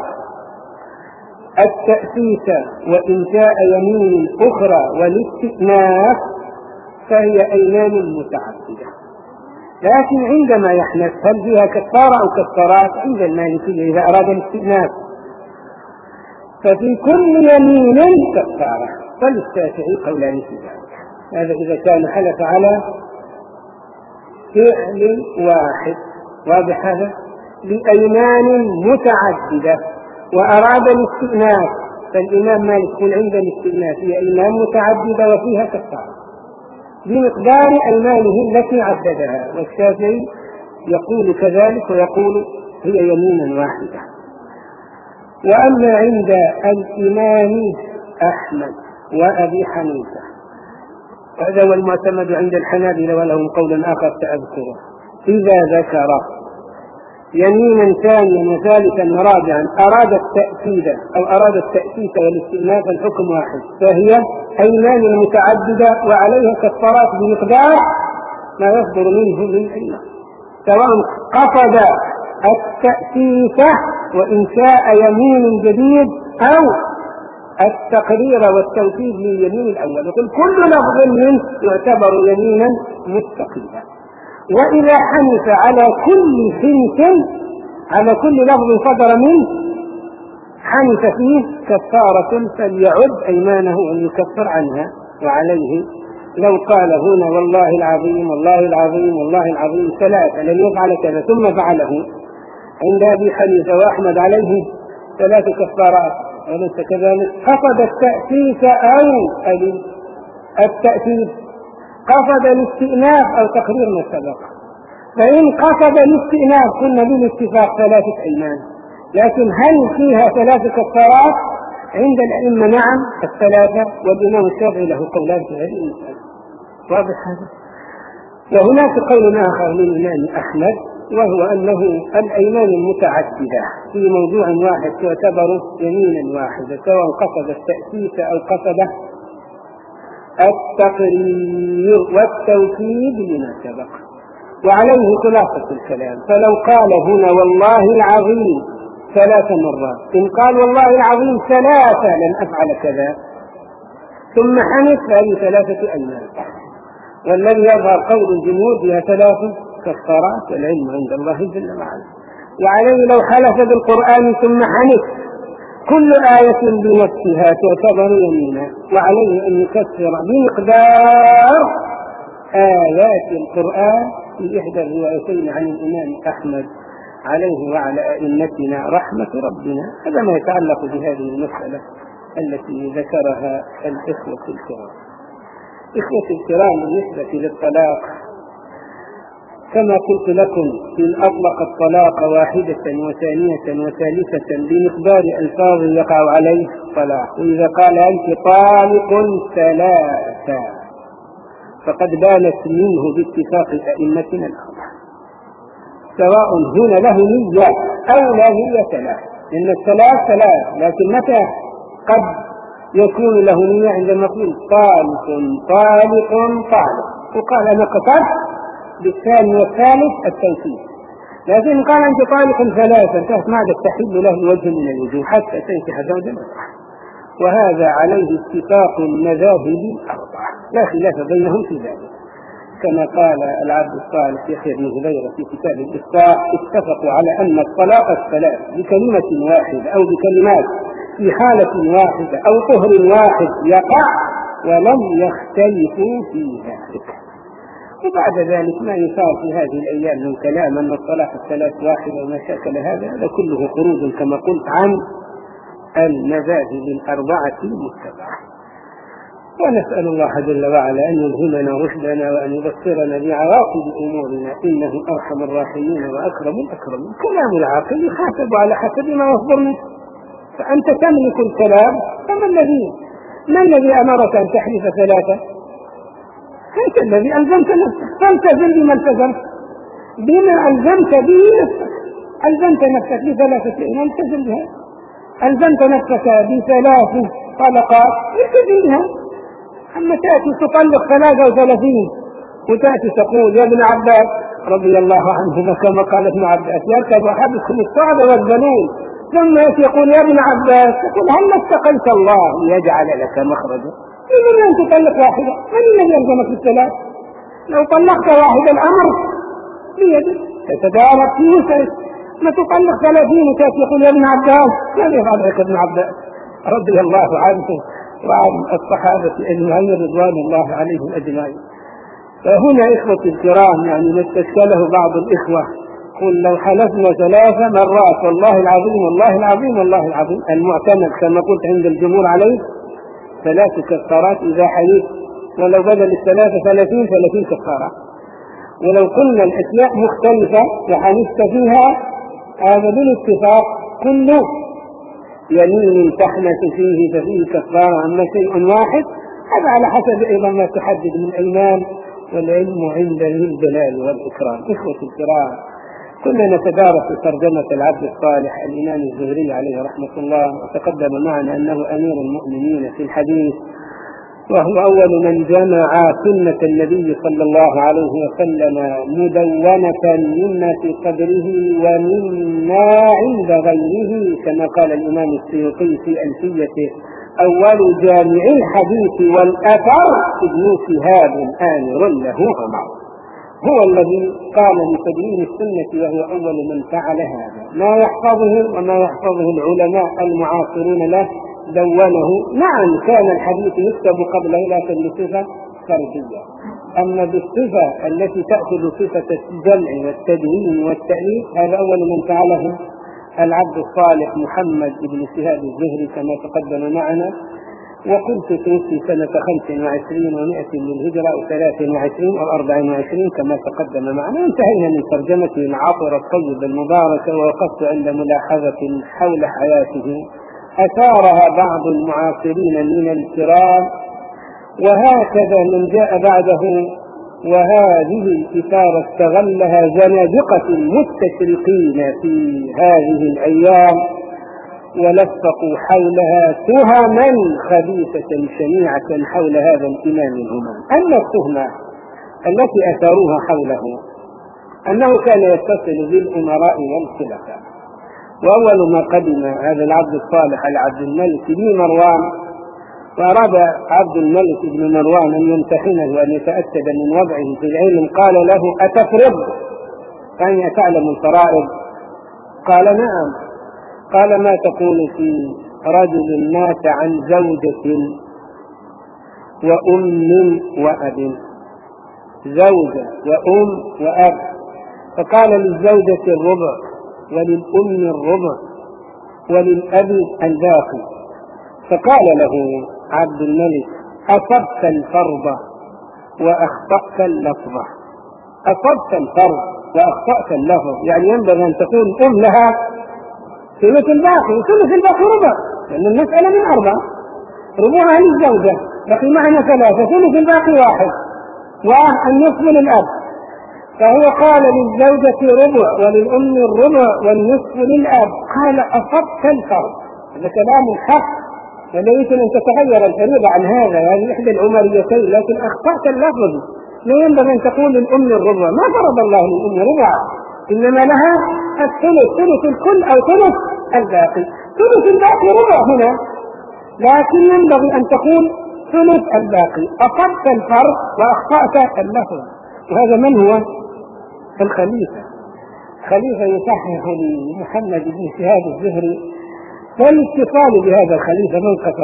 التأسيس وإنشاء يمين أخرى والاستئناف فهي أيمان متعددة. لكن عندما يحنث هل فيها كفارة أو كفارات؟ عند المالكية إذا أراد الاستئناف ففي كل يمين كفارة، فللشافعي قولان في ذلك. هذا إذا كان حلف على فعل واحد، واضح هذا، بأيمان متعددة وأراد الاستئناف، فالإمام مالك يقول عند الاستئناف هي أيمان متعددة وفيها كفارة بمقدار أيمانه التي عددها، والشافعي يقول كذلك ويقول هي يمينا واحدة. وأما عند الإمام أحمد وأبي حنيفة، هذا هو المعتمد عند الحنابلة ولهم قول آخر سأذكره، إذا ذكر يمينا ثانيا وثالثا رابعا أراد التأكيد أو أراد التأسيس والاستئناف الحكم واحد، فهي أيمان متعددة وعليها كفارات بمقدار ما يصدر منه من أيمان، سواء قصد التأسيس وإنشاء يمين جديد أو التقرير والتوكيد لليمين الأول. يقول كل لفظ منه يعتبر يمينا مستقيما. وإذا حنف على كل حنف على كل لفظ صدر منه حنف فيه كفارة فليعد أيمانه أن يكفر عنها. وعليه لو قال هنا والله العظيم والله العظيم والله العظيم ثلاثة لن يفعل كذا ثم فعله عند أبي حنيفة وأحمد عليه ثلاث كفارات وليس كذلك، قصد التأسيس أو التأسيس، قصد الاستئناف أو تقرير ما سبق. فإن قصد الاستئناف كنا بالاتفاق ثلاثة أيمان، لكن هل فيها ثلاث كفارات؟ عند الأئمة نعم الثلاثة، والإمام الشافعي له قولان في هذه المسألة. واضح هذا؟ وهناك قول آخر للإمام أحمد وهو أنه الأيمان المتعددة في موضوع واحد تعتبر يمينا واحدة سواء قصد التأسيس أو قصد التقرير والتوكيد لما سبق. وعليه خلاصة الكلام، فلو قال هنا والله العظيم ثلاث مرات، إن قال والله العظيم ثلاثة لن أفعل كذا ثم حنث هذه ثلاثة أيمان، والذي يظهر قول الجمهور فيها ثلاث كفارات والعلم عند الله جل وعلا. وعليه لو حلف بالقرآن ثم حنث كل آية بنفسها تعتبر يمينا، وعليه أن يكفر بمقدار آيات القرآن في إحدى الروايتين عن الإمام أحمد عليه وعلى أئمتنا رحمة ربنا. هذا ما يتعلق بهذه المسألة التي ذكرها الإخوة الكرام. إخوة الكرام بالنسبة للطلاق كما قلت لكم إن أطلق الطلاق واحدة وثانية وثالثة بمقدار ألفاظ يقع عليه طلاق، وإذا قال أنت طالق ثلاثة فقد بانت منه باتفاق أئمتنا الأربعة، سواء هنا له نية أو لا نية له، لأن الثلاث ثلاث، لكن متى قد يكون له نية عندما يقول طالق طالق طالق وقال أنا قصدت بالثاني والثالث التوكيد، لكن قال أنت طالق ثلاثة انتهت ماذا تحل له وجه من الوجوه حتى تنكح زوجا، وهذا عليه اتفاق المذاهب الأربعة لا خلاف بينهم في ذلك. كما قال العبد الصالح يحيى بن هبيرة في كتاب الإفتاء اتفقوا على أن الطلاق الثلاث بكلمة واحدة أو بكلمات في حالة واحدة أو طهر واحد يقع ولم يختلفوا في ذلك. وبعد ذلك ما يصار في هذه الأيام من كلام أن الطلاق الثلاث واحدة وما شاكل هذا هذا كله خروج كما قلت عن المذاهب الأربعة المتبعة. ونسأل الله جل وعلا أن يلهمنا رشدنا وأن يبصرنا بعواقب أمورنا إنه أرحم الراحمين وأكرم الأكرمين. كلام العاقل يحاسب على حسب ما يصدر منه، فأنت تملك الكلام، فما الذي ما الذي أمرك أن تحلف ثلاثة؟ أنت الذي ألزمت نفسك، فالتزم بما التزمت بما ألزمت به نفسك. ألزمت نفسك بثلاثة أيام التزم بها، ألزمت نفسك بثلاث طلقات التزم بها. أما تأتي تطلق ثلاثة وثلاثين وتأتي تقول يا ابن عباس رضي الله عنهما كما قال ابن عباس يركب أحدكم الصعب والذلول ثم يأتي يقول يا ابن عباس يقول هل اتقيت الله ليجعل لك مخرجا؟ إذن أن تطلق واحدة، من الذي يلزمك بالثلاث؟ لو طلقت واحدة الأمر بيدك تتدارك في وسعك، ما تطلق ثلاثين وتأتي يقول يا ابن عباس لم يفعل لك ابن عباس رضي الله عنه وعن الصحابة أجمعين رضوان الله عليهم أجمعين. فهنا إخوة الكرام يعني نستشكله بعض الإخوة قل لو حلفنا ثلاث مرات والله العظيم والله العظيم والله العظيم، المعتمد كما قلت عند الجمهور عليه ثلاث كفارات إذا حلف، ولو بدل الثلاثة ثلاثين ثلاثين كفارة. ولو قلنا الأشياء مختلفة وحلفت فيها هذا بالاتفاق كل يمين تحنث فيه ففيه كفارة، أما شيء واحد هذا على حسب أيضا ما تحدد من أيمان، والعلم عنده الجلال والإكرام. إخوة الكرام، كنا نتدارس ترجمة العبد الصالح الإمام الزهري عليه رحمة الله، وتقدم معنا أنه أمير المؤمنين في الحديث، وهو أول من جمع سنة النبي صلى الله عليه وسلم مدونة مما في قدره ومما عند غيره، كما قال الإمام السيوطي في ألفيته: أول جامع الحديث والأثر ابن شهاب آمر له عمر. هو الذي قام بتدوين السنة، وهو أول من فعل هذا. ما يحفظه وما يحفظه العلماء المعاصرون له دونه. نعم كان الحديث يكتب قبله لكن بصفة فردية، أما بالصفة التي تأخذ صفة الجمع والتدوين والتأليف هذا أول من فعله العبد الصالح محمد بن شهاب الزهري كما تقدم معنا. وقلت في سنة خمس وعشرين ومائة للهجرة أو ثلاث وعشرين أو أربع وعشرين كما تقدم معنا. انتهينا من ترجمته العطرة الطيبة المباركة، ووقفت عند ملاحظة حول حياته أثارها بعض المعاصرين من الكرام، وهكذا من جاء بعده. وهذه الإثارة استغلها زنادقة المستشرقين في هذه الأيام، ولفقوا حولها تهما خبيثة شنيعة حول هذا الإمام الهمام. أما التهمة التي أثاروها حوله أنه كان يتصل بالأمراء والخلفاء. وأول ما قدم هذا العبد الصالح العبد الملك بن مروان، وأراد عبد الملك بن مروان أن يمتحنه وأن يتأكد من وضعه في العلم، قال له: أتفرض؟ يعني أتعلم الفرائض؟ قال: نعم. قال: ما تقول في رجل مات عن زوجة وأم وأب؟ زوجة وأم وأب. فقال: للزوجة الربع، وللأم الربع، وللأب الباقي. فقال له عبد الملك: أصبت الفرض وأخطأت اللفظة. أصبت الفرض وأخطأت اللفظ، يعني ينبغي أن تكون أم لها ثلث الباقي، ثلث الباقي ربع، لأن المسألة من أربعة، ربعها للزوجة بقي معنا ثلاثة، ثلث الباقي واحد، والنصف للأب. فهو قال: للزوجة ربع، وللأم الربع، والنصف للأب. قال: أصبت الفرض. هذا كلام حق، ولا يمكن أن تتغير الفريضة عن هذا، هذه إحدى العمريتين، لكن أخطأت اللفظ. لا ينبغي أن تقول للأم الربع، ما فرض الله للأم ربع، إنما لها الثلث، ثلث الكل أو ثلث الباقي. ثلث الباقي ربع هنا، لكن ينبغي أن تقول ثلث الباقي. أصبت الفرض وأخطأت اللفظ. وهذا من هو؟ الخليفة. خليفة يصحح لمحمد بن شهاب الزهري، والاتصال بهذا الخليفة منقطع.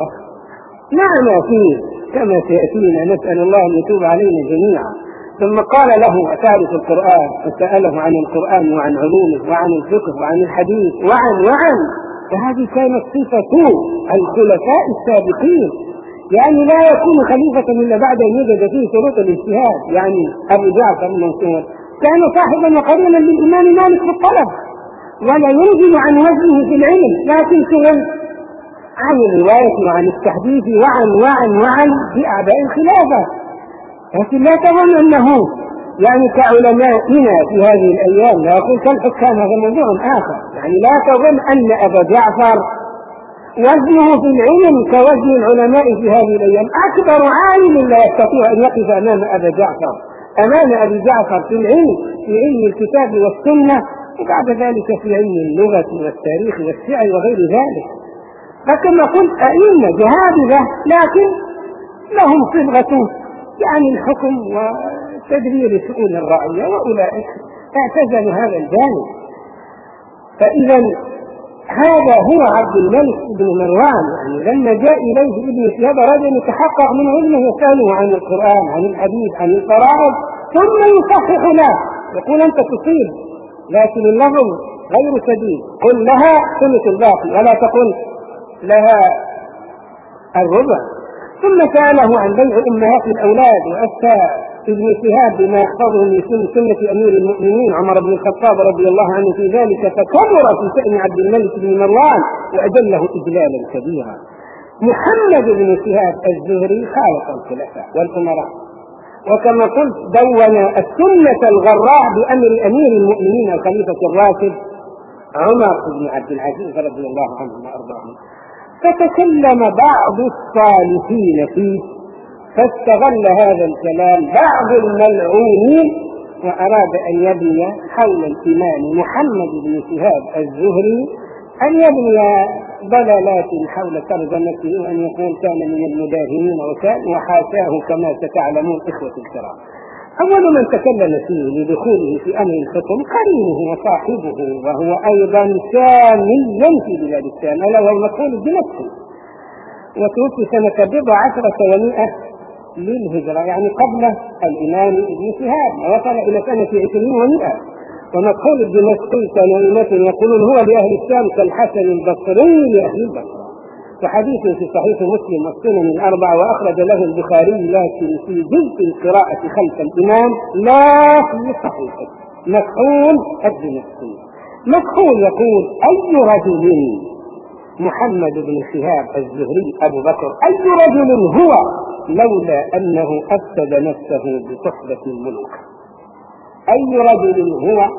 معنى فيه كما سيأتينا، نسأل الله أن يتوب علينا جميعا. ثم قال له: أتعرف القرآن؟ وسأله عن القرآن وعن علومه وعن الفقه وعن الحديث وعن وعن فهذه كانت صفة الخلفاء السابقين، يعني لا يكون خليفة إلا بعد أن يوجد فيه شروط الاجتهاد. يعني أبو جعفر المنصور كان صاحبا وقرينا للإمام مالك في الطلب، ولا ينزل عن وزنه في العلم، لكن شغل عن الرواية وعن التحديث وعن وعن وعن بأعباء الخلافة. لكن لا تظن أنه يعني كعلمائنا في هذه الأيام، لا أقول كالحكام، هذا موضوع آخر. يعني لا تظن أن أبا جعفر وزنه في العلم كوزن العلماء في هذه الأيام. أكبر عالم لا يستطيع أن يقف أمام أبا جعفر، أمام أبي جعفر في العلم، في علم الكتاب والسنة، وبعد ذلك في علم اللغة والتاريخ والشعر وغير ذلك. لكن نقول أئمة جهابذة، لكن لهم صبغة يعني الحكم وتدبير شؤون الرعية، وأولئك اعتزلوا هذا الجانب. فإذا هذا هو عبد الملك بن مروان. يعني لما جاء إليه ابن شهاب أراد أن يتحقق من علمه، يسأله عن القرآن، عن الحديث، عن الفرائض، ثم يصحح له، يقول: أنت تصيب لكن اللفظ غير سديد، قل لها ثلث الباقي ولا تقل لها الربع. ثم سأله عن بيع أمهات الأولاد، وأفتى ابن شهاب بما يحفظه من سنة أمير المؤمنين عمر بن الخطاب رضي الله عنه في ذلك، فكبر في شأن عبد الملك بن مروان وأجله إجلالا كبيرا. محمد بن شهاب الزهري خالف الخلفاء والأمراء، وكما قلت دون السنة الغراء بأمر أمير المؤمنين الخليفة الراشد عمر بن عبد العزيز رضي الله عنه وأرضاه. فتكلم بعض الصالحين فيه، فاستغل هذا الكلام بعض الملعونين وأراد أن يبني حول الإمام محمد بن شهاب الزهري أن يبني ضلالات حول ترجمته وأن يقول كان من المداهنين وكان، وحاشاه كما ستعلمون إخوة الكرام. أول من تكلم فيه لدخوله في أمر الحكم قرينه وصاحبه، وهو أيضا شاميا في بلاد الشام، ألا وهو المكحول بنفسه، وتوفي سنة بضع عشرة ومائة للهجرة، يعني قبل الإمام ابن شهاب، وصل إلى سنة عشرين ومائة. ومكحول الدمشقي كان أئمة يقولون هو لأهل الشام كالحسن البصري لأهل البصرة، وحديثه في صحيح مسلم والسنن الأربعة، وأخرج له البخاري لكن في جزء القراءة خلف الإمام لا في صحيحه. مكحول الدمشقي مكحول يقول أي رجل محمد بن شهاب الزهري أبو بكر، أي رجل هو لولا أنه أفسد نفسه بصحبة الملوك، أي رجل هو.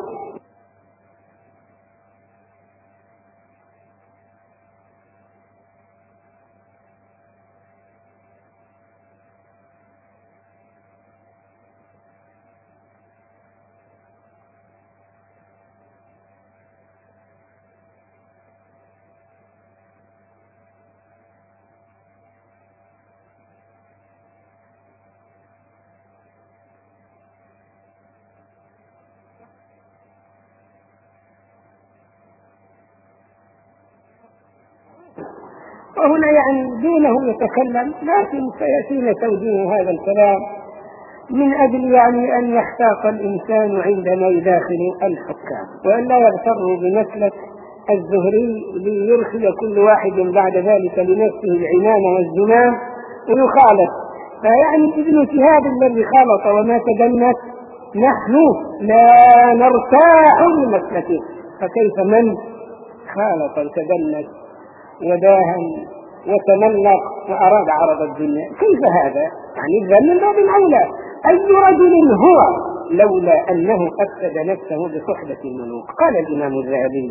وهنا يعني دينه يتكلم، لكن سيأتينا توجيه هذا الكلام من أجل يعني أن يحتاط الإنسان عندما يداخل الحكام، وأن لا يغتروا بمسلك الزهري ليرخي كل واحد بعد ذلك لنفسه العنان والزمام ويخالف. فيعني ابن شهاب الذي خالط وما تدنت نحن لا نرتاح لمسلكه، فكيف من خالط وتدنت وداهن وتملق وأراد عرض الدنيا؟ كيف هذا؟ يعني الذل من باب الأولى. أي رجل هو لولا أنه أفسد نفسه بصحبة الملوك؟ قال الإمام الذهبي: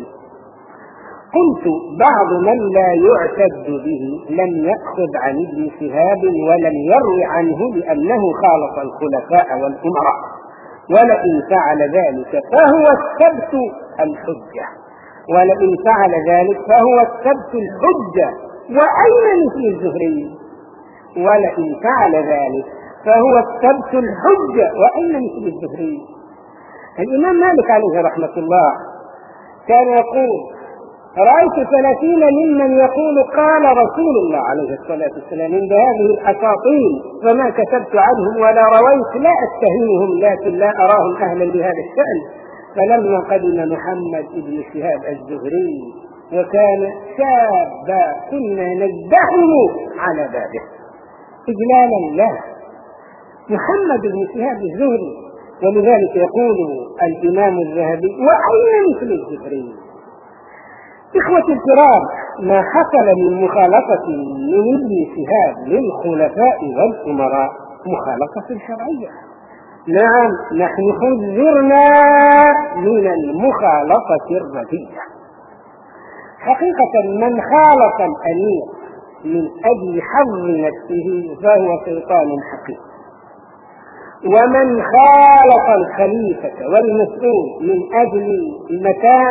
قلت بعض من لا يعتد به لم يأخذ عن ابن شهاب ولم يروي عنه لأنه خالط الخلفاء والأمراء، ولئن فعل ذلك فهو السبت الحجة، ولئن فعل ذلك فهو السبت الحجة، وأين مثل الزهري؟ ولئن فعل ذلك فهو السبت الحجة، وأين مثل الزهري؟ الإمام مالك عليه رحمة الله كان يقول: رأيت ثلاثين ممن يقول قال رسول الله عليه الصلاة والسلام عند هذه الأساطين، فما كتبت عنهم ولا رويت، لا أتهمهم لكن لا أراهم أهلا لهذا الشأن. فلما قدم محمد بن شهاب الزهري وكان شابا كنا نزدحم على بابه إجلالا له، محمد بن شهاب الزهري. ولذلك يقول الإمام الذهبي: وأين مثل الزهري؟ إخوة الكرام، ما حصل من مخالفة من ابن شهاب للخلفاء والأمراء مخالفة شرعية. نعم، نحن حذرنا من المخالفة الرديئة. حقيقة من خالف الأمير من أجل حظ نفسه فهو شيطان حقيقي، ومن خالف الخليفة والمسؤول من أجل متاع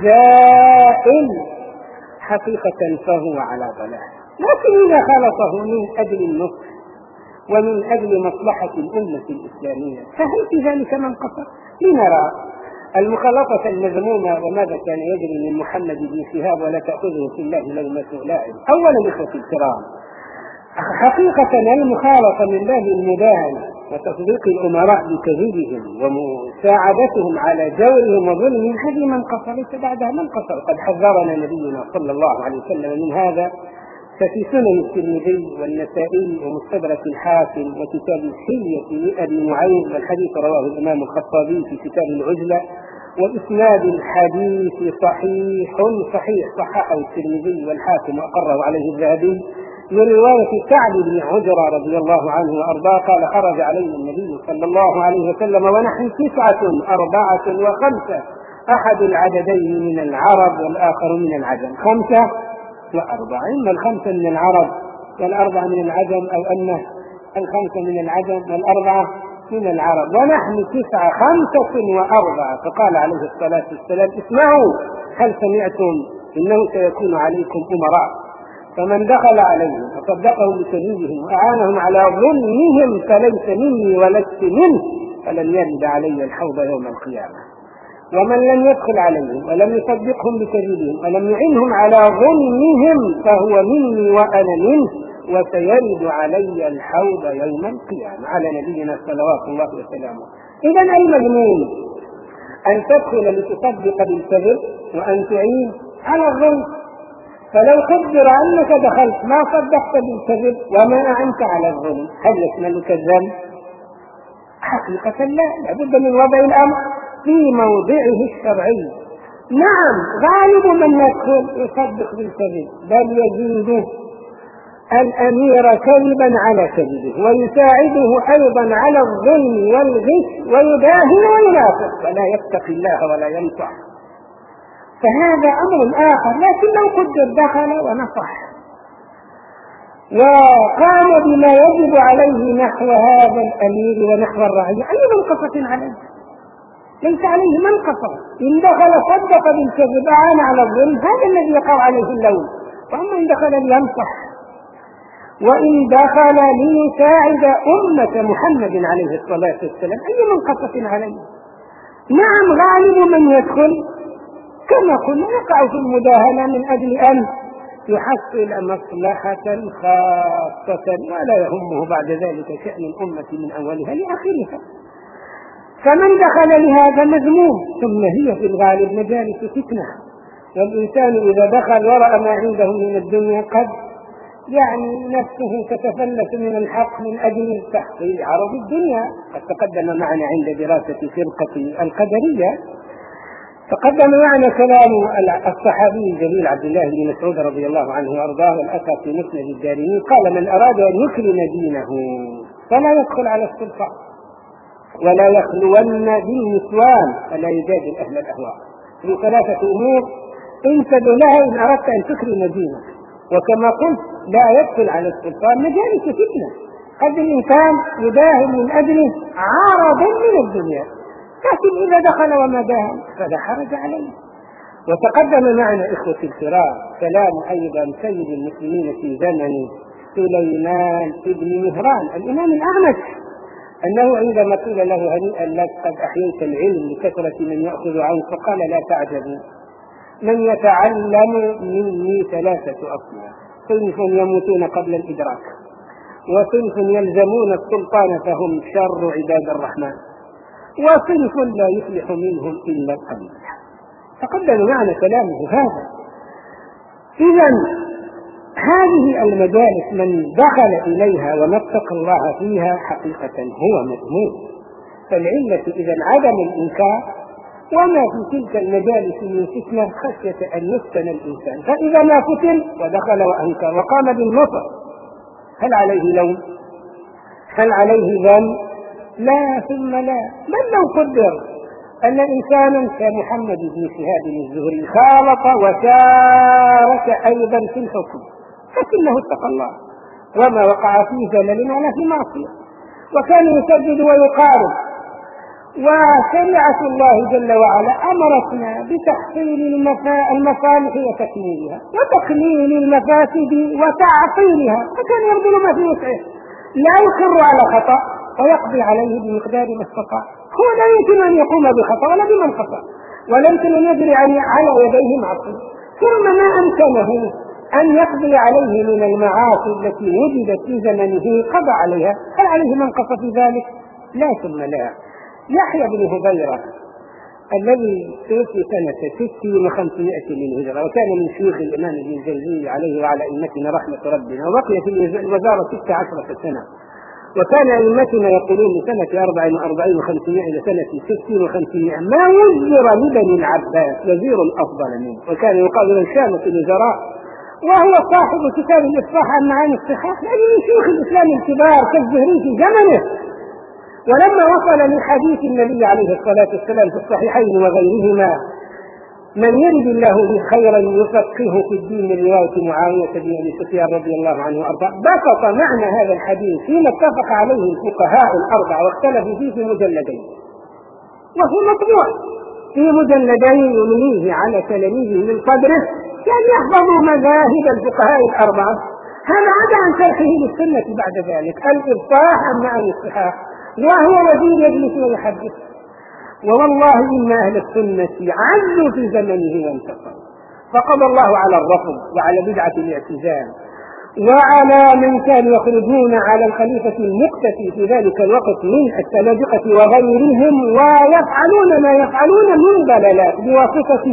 زائل حقيقة فهو على ضلال. لكن إذا خالفه من أجل النصح ومن أجل مصلحة الأمة الإسلامية فهل في ذلك من قصر؟ لنرى المخالفة المذمومة وماذا كان يجري من محمد بن شهاب ولا تأخذه في الله لومة لائم. أولا إخوتي الكرام، حقيقة المخالفة من باب المداهنة وتصديق الأمراء بكذبهم ومساعدتهم على جورهم وظلمهم هذه منقصة، ليس بعدها منقصة. قد حذرنا نبينا صلى الله عليه وسلم من هذا، ففي سنن الترمذي والنسائي ومستدرك الحاكم وكتاب الحلية لأبي نعيم، والحديث رواه الإمام الخطابي في كتاب العزلة، وإسناد الحديث صحيح صحيح صححه الترمذي والحاكم وأقره عليه الذهبي، من رواية كعب بن عجرة رضي الله عنه وأرضاه قال: خرج علينا النبي صلى الله عليه وسلم ونحن تسعة أربعة وخمسة، أحد العددين من العرب والآخر من العجم. خمسة وأربعة، إما الخمسة من العرب والأربعة من العجم، أو أن الخمسة من العجم والأربعة من العرب، ونحن تسعة خمسة وأربعة. فقال عليه الصلاة والسلام: اسمعوا، هل سمعتم؟ إنه سيكون عليكم أمراء، فمن دخل عليهم وصدقهم بكذبهم وأعانهم على ظلمهم فليس مني ولست منه، فلن يرد علي الحوض يوم القيامة. ومن لم يدخل عليهم ولم يصدقهم بكذبهم ولم يعنهم على ظلمهم فهو مني وأنا منه، وسيرد علي الحوض يوم القيامة. على نبينا صلوات الله وسلامه. إذن المجنون أن تدخل لتصدق بالكذب وأن تعين على الظلم. فلو قدر أنك دخلت ما صدقت بالكذب وما أعنت على الظلم، هل يشملك الذنب؟ حقيقة لا، لابد من وضع الأمر في موضعه الشرعي. نعم، غالب من يدخل يصدق بالكذب، بل يزيده الأمير كذبا على كذبه، ويساعده أيضا على الظلم والغش، ويداهن وينافق، ولا يتقي الله ولا ينصح. فهذا أمر آخر. لكن لو قدر دخل ونصح وقام بما يجب عليه نحو هذا الأمير ونحو الرعية، أي منقصة عليه؟ ليس عليه منقصة. إن دخل صدق بالكذب أعان على الظلم، هذا الذي يقع عليه اللوم. وأما إن دخل لينصح، وإن دخل ليساعد أمة محمد عليه الصلاة والسلام، أي منقصة عليه؟ نعم، غالب من يدخل كما قلنا يقع في المداهنة من أجل أن يحصل مصلحة خاصة، ولا يهمه بعد ذلك شأن الأمة من أولها لآخرها. فمن دخل لهذا مذموم. ثم هي في الغالب مجالس فتنة، والإنسان إذا دخل ورأى ما عنده من الدنيا قد يعني نفسه تتفلت من الحق من أجل تحصيل عرض الدنيا. قد تقدم معنا عند دراسة فرقة القدرية، تقدم معنا كلام الصحابي الجليل عبد الله بن مسعود رضي الله عنه وارضاه، والأثر في مسند الدارمي، قال: من أراد أن يكرم دينه فلا يدخل على السلطان، ولا يخلون بالنسوان، فلا يجادل أهل الأهواء. في ثلاثة أمور انتبه لها إن أردت أن تكرم دينك. وكما قلت لا يدخل على السلطان مجالس فتنة، قد الإنسان يداهن من أجله عرضا من الدنيا، لكن إذا دخل وما داهن فلا حرج عليه. وتقدم معنا إخوة الكرام كلام أيضا سيد المسلمين في زمن سليمان بن مهران الإمام الأعمش، أنه عندما قيل له: هنيئا لك قد أحييت العلم لكثرة من يأخذ عنك، فقال: لا تعجبوا، من يتعلم مني ثلاثة أصناف: صنف يموتون قبل الإدراك، وصنف يلزمون السلطان فهم شر عباد الرحمن، وصنف لا يفلح منهم إلا القليل. تقدم معنا كلامه هذا. إذن هذه المجالس من دخل إليها ومتق الله فيها حقيقة هو مذموم. فالعلة إذن عدم الإنكار، وما في تلك المجالس من فتنة خشية أن يفتن الإنسان. فإذا ما فتن ودخل وأنكر وقام بالنصر، هل عليه لوم؟ هل عليه ذنب؟ لا ثم لا. بل لو قدر أن إنسانا كمحمد بن شهاب الزهري خالط وشارك أيضا في الحكم، لكنه اتقى الله وما وقع فيه زلل ولا في معصية، وكان يسدد ويقارب. وشريعة الله جل وعلا أمرتنا بتحصيل المصالح وتكميلها وتقليل المفاسد وتعطيلها، فكان يبذل ما في وسعه، لا يقر على خطأ ويقضي عليه بمقدار ما استطاع. هو لا يمكن أن يقوم بخطأ ولا بمن خطأ، ولا يمكن أن يجري على يديه معصية، ثم ما أمكنه أن يقضي عليه من المعاصي التي وجدت في زمنه قضى عليها. هل عليه من قص في ذلك؟ لا ثم لا. يحيى بن هبيرة الذي توفي سنة ست وخمسمائة للهجرة، وكان من شيوخ الإمام ابن الجوزي عليه وعلى أئمتنا رحمة ربنا، وبقي في الوزارة ست عشرة سنة. وكان أئمتنا يقولون لسنة أربع وأربعين وخمسمائة إلى سنة ست وخمسمائة ما وزر لبني العباس وزير أفضل منه، وكان يقال له شامة الوزراء، وهو صاحب كتاب الإصلاح عن معاني الصحاح، يعني من شيوخ الإسلام الكبار كالزهري في زمنه. ولما وصل لحديث النبي عليه الصلاة والسلام في الصحيحين وغيرهما من يرد الله به خيرا يفقهه في الدين من رواية معاوية بن أبي سفيان رضي الله عنه وأرضاه، بسط معنى هذا الحديث فيما اتفق عليه الفقهاء الأربعة واختلفوا فيه في مجلدين، وهو مطبوع في مجلدين يمليه على تلاميذه من قدره كان يحفظوا مذاهب الفقهاء الأربعة. هذا عدا عن شرحه للسنة بعد ذلك الإصلاح عن معاني الصحاح، وهو وزير يجلس ويحدث. ووالله إن أهل السنة عزوا في زمنه وانتصروا، فقضى الله على الرفض وعلى بدعة الاعتزال وعلى من كانوا يخرجون على الخليفة المقتفي في ذلك الوقت من السلاجقة وغيرهم، ويفعلون ما يفعلون من ضلالات بواسطة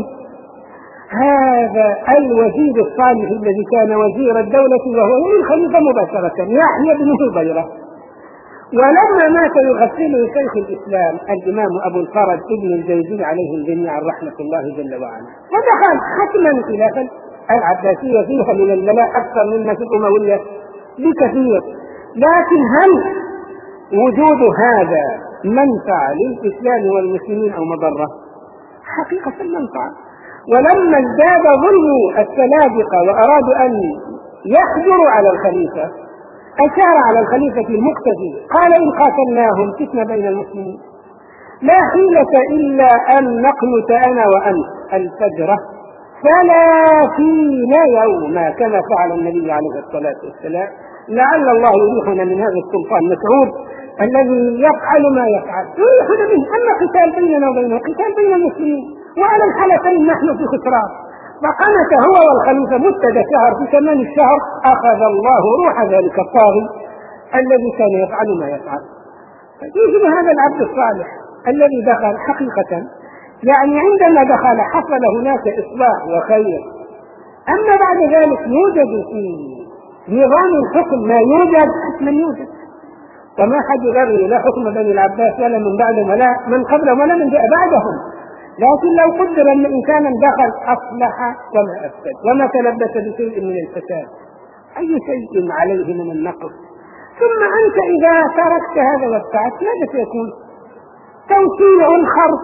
هذا الوزير الصالح الذي كان وزير الدولة وهو من الخليفة مباشرة يحيى بن هبيرة. ولما مات يغسله شيخ الإسلام الإمام أبو الفرج ابن الجوزي عليهم جميعا رحمة الله جل وعلا، ودخل حتما خلافا العباسية فيها من البلاء أكثر مما في الأموية بكثير. لكن هل وجود هذا منفعة للإسلام والمسلمين أو مضرة؟ حقيقة منفعة. ولما ازداد ظلم السلاجقة وأرادوا أن يحجروا على الخليفة أشار على الخليفة المقتدي قال إن قاتلناهم فتنة بين المسلمين لا حيلة إلا أن نقنت أنا وأنت الفجرة ثلاثين يوما كما فعل النبي عليه الصلاة والسلام، لعل الله يريحنا من هذا السلطان المسعود الذي يفعل ما يفعل، يريحنا منه. أما قتال بيننا وبينه قتال بين المسلمين، وعلى الحالتين نحن في خسران. فقنت هو والخليفة مدة شهر، في ثمان الشهر أخذ الله روح ذلك الطاغي الذي كان يفعل ما يفعل. يجب هذا العبد الصالح الذي دخل حقيقة، يعني عندما دخل حصل هناك إصلاح وخير. أما بعد ذلك يوجد في نظام الحكم ما يوجد حتما يوجد، وما حد يغير لا حكم بني العباس ولا من بعدهم ولا من قبلهم ولا من جاء بعدهم. لكن لو قدر أن إنسانا دخل أصلح وما أفسد وما تلبس بشيء من الفساد، أي شيء عليه من النقص. ثم أنت إذا تركت هذا وابتعدت ماذا سيكون؟ توسيع الخرق.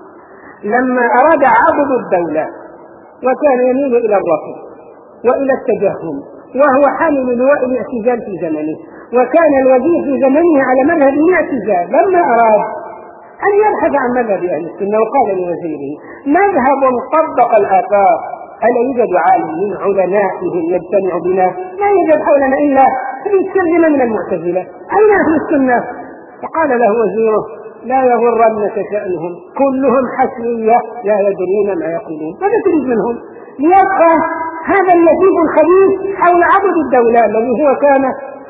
لما أراد عضد الدولة وكان يميل إلى الرفض وإلى التجهم وهو حامل لواء الاعتزال في زمنه، وكان الوزير في زمنه على مذهب الاعتزال، لما أراد أن يبحث عن مذهب أهل السنة وقال لوزيره مذهب طبق الآثار، ألا يوجد عالم من علمائهم يجتمع بنا؟ لا يوجد حولنا إلا المستلزمة من المعتزلة، أين أهل السنة؟ فقال له وزيره لا يغرنك شأنهم كلهم حسنية لا يدرون ما يقولون. ماذا تريد منهم؟ ليبقى هذا اللذيذ الخبيث حول عبد الدولة الذي هو كان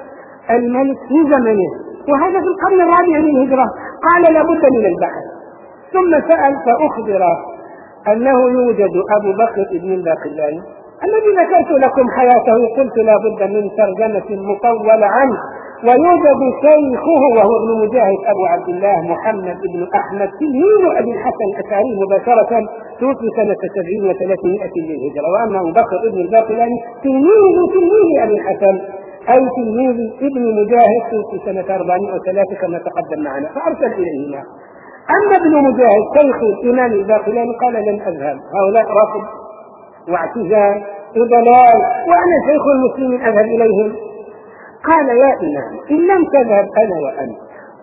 الملك في زمنه، وهذا في القرن الرابع من الهجرة. قال لابد من البحث، ثم سأل فأخبر أنه يوجد أبو بكر ابن الباقلاني الذي ذكرت لكم حياته، قلت لابد من ترجمة مطولة عنه، ويوجد شيخه وهو ابن مجاهد أبو عبد الله محمد بن أحمد تلميذ أبي الحسن الأشعري مباشرة توفي سنة سبعين وثلاثمائة للهجرة. وأما أبو بكر ابن الباقلاني تلميذ تلميذ أبي الحسن أي تلميذ ابن مجاهد توفي سنة أربعمائة وثلاثة كما تقدم معنا، فأرسل إليهما. أما ابن مجاهد شيخ الإمام الباقلاني قال لن أذهب، هؤلاء رفض واعتزال وضلال وأنا شيخ المسلمين أذهب إليهم. قال يا إمام إن لم تذهب أنا وأنت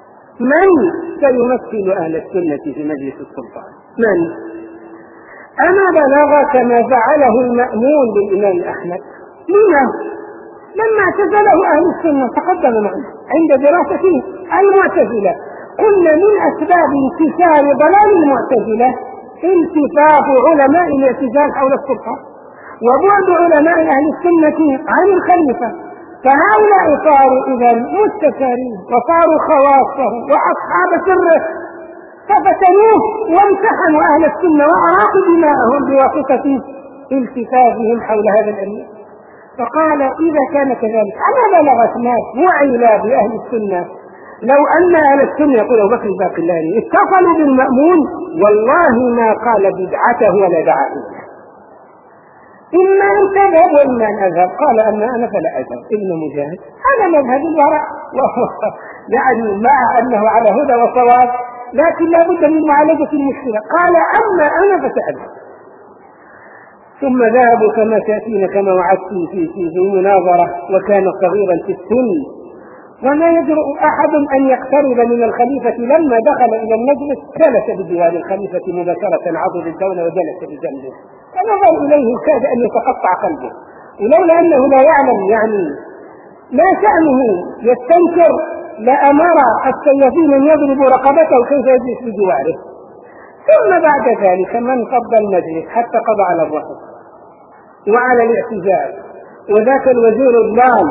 من سيمثل أهل السنة في مجلس السلطان؟ من؟ أنا بلغك ما فعله المأمون بالإمام أحمد لما لما اعتزله أهل السنة تقدم معنا عند دراسة المعتزلة. قلنا من أسباب انتشار ضلال المعتزلة انتفاخ علماء الاعتزال حول السلطان وبعد علماء أهل السنة عن الخليفة، فهؤلاء صاروا إذا مستشارين وصاروا خواصه وأصحاب سره، ففت فتنوه وامتحنوا أهل السنة وأراقوا دماءهم بواسطة التفافهم حول هذا الأمير. فقال إذا كان كذلك أنا بلغت ناس وعيلا بأهل السنة لو أن أهل السنة يقول أبو بكر الباقلاني اتصلوا بالمأمون والله ما قال بدعته ولا دعا إليه، إما أن تذهب وإما أن أذهب. قال أما أنا فلا أذهب. ابن مجاهد على مذهب الورع يعني مع أنه على هدى وصواب لكن لا بد من معالجة المشكلة. قال أما أنا فسأذهب. ثم ذهبوا كما تأتينا كما وعدت في في في مناظرة، وكان صغيرا في السن وما يجرؤ أحد أن يقترب من الخليفة. لما دخل إلى المجلس جلس بجوار الخليفة مباشرة عضد الدولة وجلس بجنبه، فنظر إليه كاد أن يتقطع قلبه، ولولا أنه لا يعلم يعني ما شأنه يستنكر لأمر السيفين أن يضربوا رقبته كيف يجلس بجواره. ثم بعد ذلك من فضل المجلس حتى قضى على الرفض وعلى الاعتزال، وذاك الوزير الضال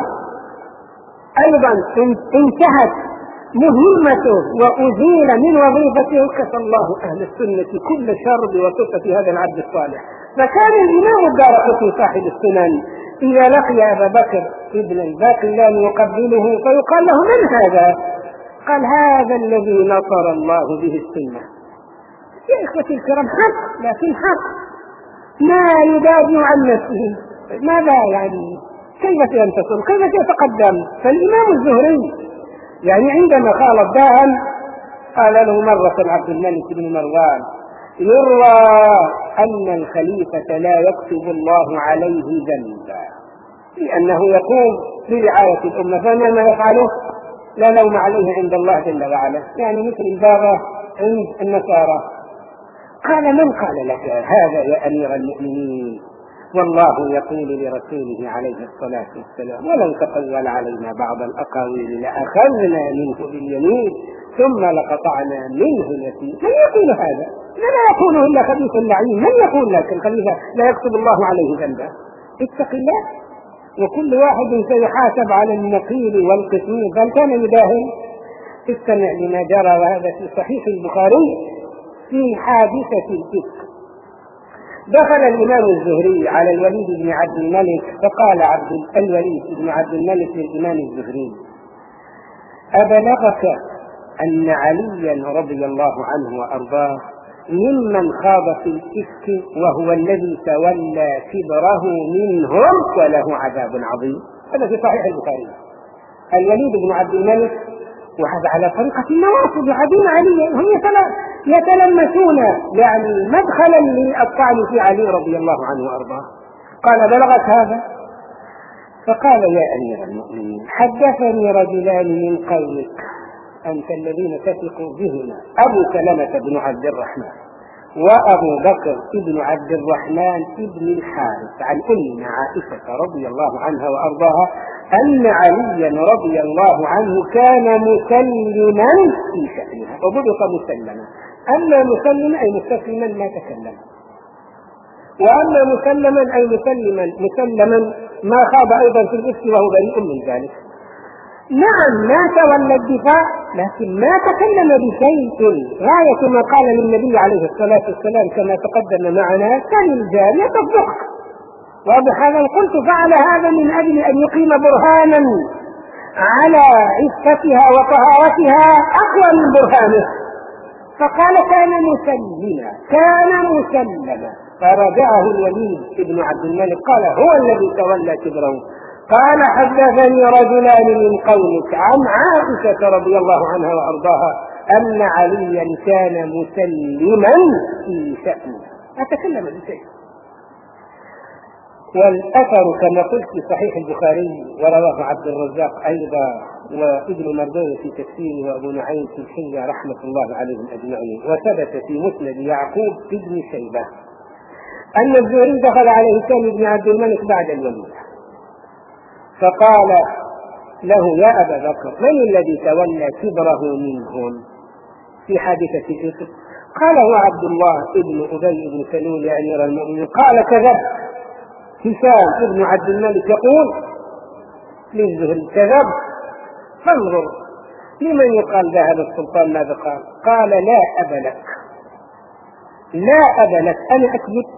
أيضا انتهت مهمته وأزيل من وظيفته. كفى الله أهل السنة كل شر بواسطة هذا العبد الصالح. فكان الإمام الدارقطني صاحب السنن إذا لقي أبا بكر ابن الباقلاني يقبله فيقال له من هذا؟ قال هذا الذي نصر الله به السنة. يا إخوتي الكرام حق، لكن حق ما يدافع عن نفسه. ماذا يعني؟ كيف ينتصر؟ كيف يتقدم؟ فالإمام الزهري يعني عندما خالط داء قال له مرة عبد الملك بن مروان يروى أن الخليفة لا يكتب الله عليه ذنبا لأنه يقوم برعاية الأمة، فما ما يفعله لا لوم عليه عند الله جل وعلا، يعني مثل الباغة عند النصارى. قال من قال لك هذا يا أمير المؤمنين؟ والله يقول لرسوله عليه الصلاة والسلام ولو تقول علينا بعض الأقاويل لأخذنا منه باليمين ثم لقطعنا منه اليتيم. من يقول هذا؟ لا يقوله إلا خبيث اللعين. من يقول لك الخليفة لا يكتب الله عليه ذنبا؟ اتق الله، وكل واحد سيحاسب على النقيل والقسمين. بل كان يداهن. استمع لما جرى وهذا في صحيح البخاري في حادثة الإفك. دخل الإمام الزهري على الوليد بن عبد الملك فقال عبد الوليد بن عبد الملك للإمام الزهري أبلغك أن عليا رضي الله عنه وأرضاه ممن خاض في الإفك وهو الذي تولى كبره منهم وله عذاب عظيم؟ هذا في صحيح البخاري. الوليد بن عبد الملك وهذا على طريقة النواصب يعادون علي، هم يتلمسون يعني مدخلا للطعن في علي رضي الله عنه وأرضاه. قال بلغت هذا؟ فقال يا أمير المؤمنين حدثني رجلان من قومك أنت الذين تثق بهما أبو سلمة بن عبد الرحمن وأبو بكر بن عبد الرحمن بن الحارث عن أم عائشة رضي الله عنها وأرضاها أن عليا رضي الله عنه كان مسلما في شأنها وضبط مسلما. أما مسلما أي مستسلما ما تكلم، وأما مسلما أي مسلما مسلما ما خاض أيضا في الإفك وهو بريء من ذلك. نعم ما تولى الدفاع لكن ما تكلم بشيء غاية ما قال للنبي عليه الصلاة والسلام كما تقدم معنا كان الجارية تصدق. وبهذا قلت فعل هذا من أجل أن يقيم برهانا على عفتها وطهارتها أقوى من برهانه. فقال كان مسلما كان مسلما. فرجعه الوليد بن عبد الملك قال هو الذي تولى كبره. قال حدثني رجلان من قومك عن عائشة رضي الله عنها وأرضاها أن عليا كان مسلما في شأنه أتكلم بشيء. والأثر كما قلت في صحيح البخاري ورواه عبد الرزاق أيضا وابن مردويه في تفسيره وأبو نعيم في الحلية رحمة الله عليهم أجمعين. وثبت في مسند يعقوب بن شيبة أن الزهري دخل عليه هشام بن عبد الملك بعد الوليد فقال له يا أبا بكر من الذي تولى كبره منهم في حادثة الإفك؟ قال هو عبد الله ابن أبي بن سلول يا أمير المؤمنين. قال كذب. هشام بن عبد الملك يقول للزهري كذب. فانظر لمن يقال ذهب السلطان ماذا قال؟ قال لا أب لك لا أبا لك أنا أكذب؟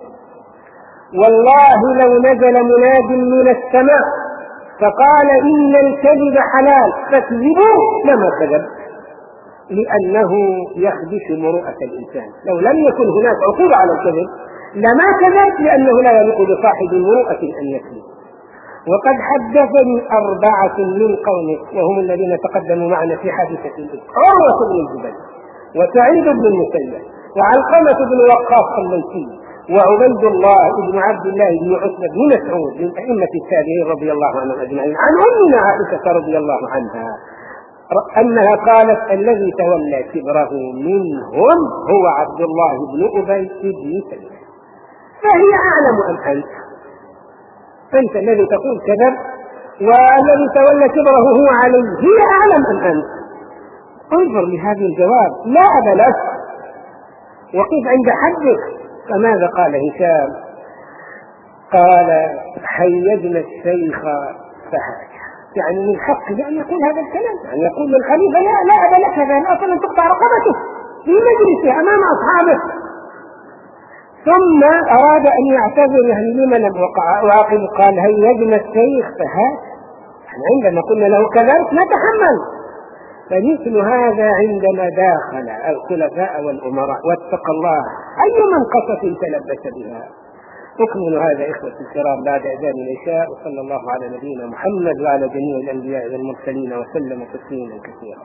والله لو نزل مناد من السماء فقال إن الكذب حلال فاكذبوا لما كذب، لأنه يخدش مروءة الإنسان. لو لم يكن هناك عقوبة على الكذب لما كذب، لأنه لا يليق بصاحب المروءة أن يكذب. وقد حدثني أربعة من قومه وهم الذين تقدموا معنا في حادثة الإفك: عروة بن الزبير، وسعيد بن المسيب، وعلقمة بن وقاص الليثي، وعبيد الله بن عبد الله بن عتبة بن مسعود من أئمة التابعين رضي الله عنهم أجمعين، عن أمنا عائشة رضي الله عنها أنها قالت: الذي تولى كبره منهم هو عبد الله بن أبي بن سلول. فهي أعلم أم أنت؟ أنت الذي تقول كذب، والذي تولى كبره هو علي. هي أعلم أم أنت؟ انظر لهذه الجواب: لا أبا لك، وقف عند حدك. فماذا قال هشام؟ قال: حيدنا الشيخ فهاج، يعني من حقه أن يقول هذا الكلام، يعني يقول للخليفة: لا لا أبا لك، هذا الأصل أن تقطع رقبته في مجلسه أمام أصحابه. ثم أراد أن يعتذر، يعني لمن وقع واقل، قال: هيجنا الشيخ فهاج، يعني عندما قلنا له كذلك نتحمل. فمثل هذا عندما داخل الخلفاء والأمراء واتقى الله أي منقصة تلبس بها. أكمل هذا إخوة الكرام بعد أذان العشاء، وصلى الله على نبينا محمد وعلى جميع الأنبياء والمرسلين وسلم تسليما كثيرا.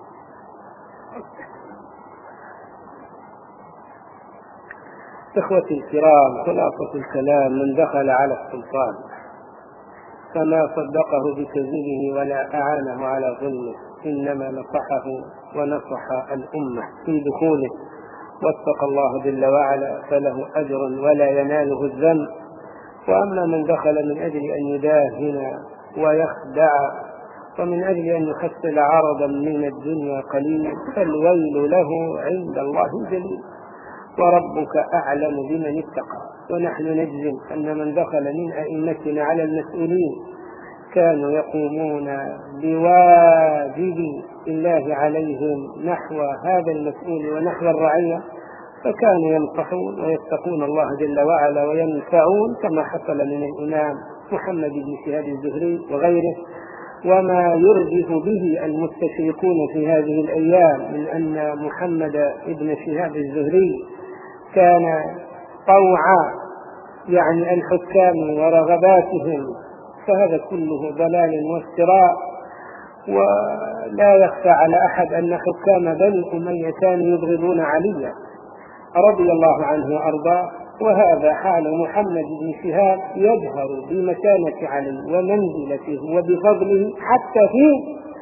إخوتي الكرام، خلاصة الكلام: من دخل على السلطان فما صدقه بكذبه ولا أعانه على ظلمه، إنما نصحه ونصح الأمة في دخوله، واتقى الله جل وعلا فله أجر ولا يناله الذنب. وأما من دخل من أجل أن يداهن ويخدع ومن أجل أن يحصل عرضا من الدنيا قليل فالويل له عند الله جليل، وربك أعلم بمن اتقى. ونحن نجزم أن من دخل من أئمتنا على المسؤولين كانوا يقومون بواجب الله عليهم نحو هذا المسؤول ونحو الرعية، فكانوا ينصحون ويتقون الله جل وعلا وينفعون، كما حصل من الإمام محمد بن شهاب الزهري وغيره. وما يرجف به المستشرقون في هذه الأيام من أن محمد بن شهاب الزهري كان طوع يعني الحكام ورغباتهم، فهذا كله ضلال وافتراء. ولا يخفى على أحد أن حكام بني أمية كانوا يبغضون عليا رضي الله عنه وأرضاه، وهذا حال محمد بن شهاب يجهر بمكانة علي ومنزلته وبفضله حتى في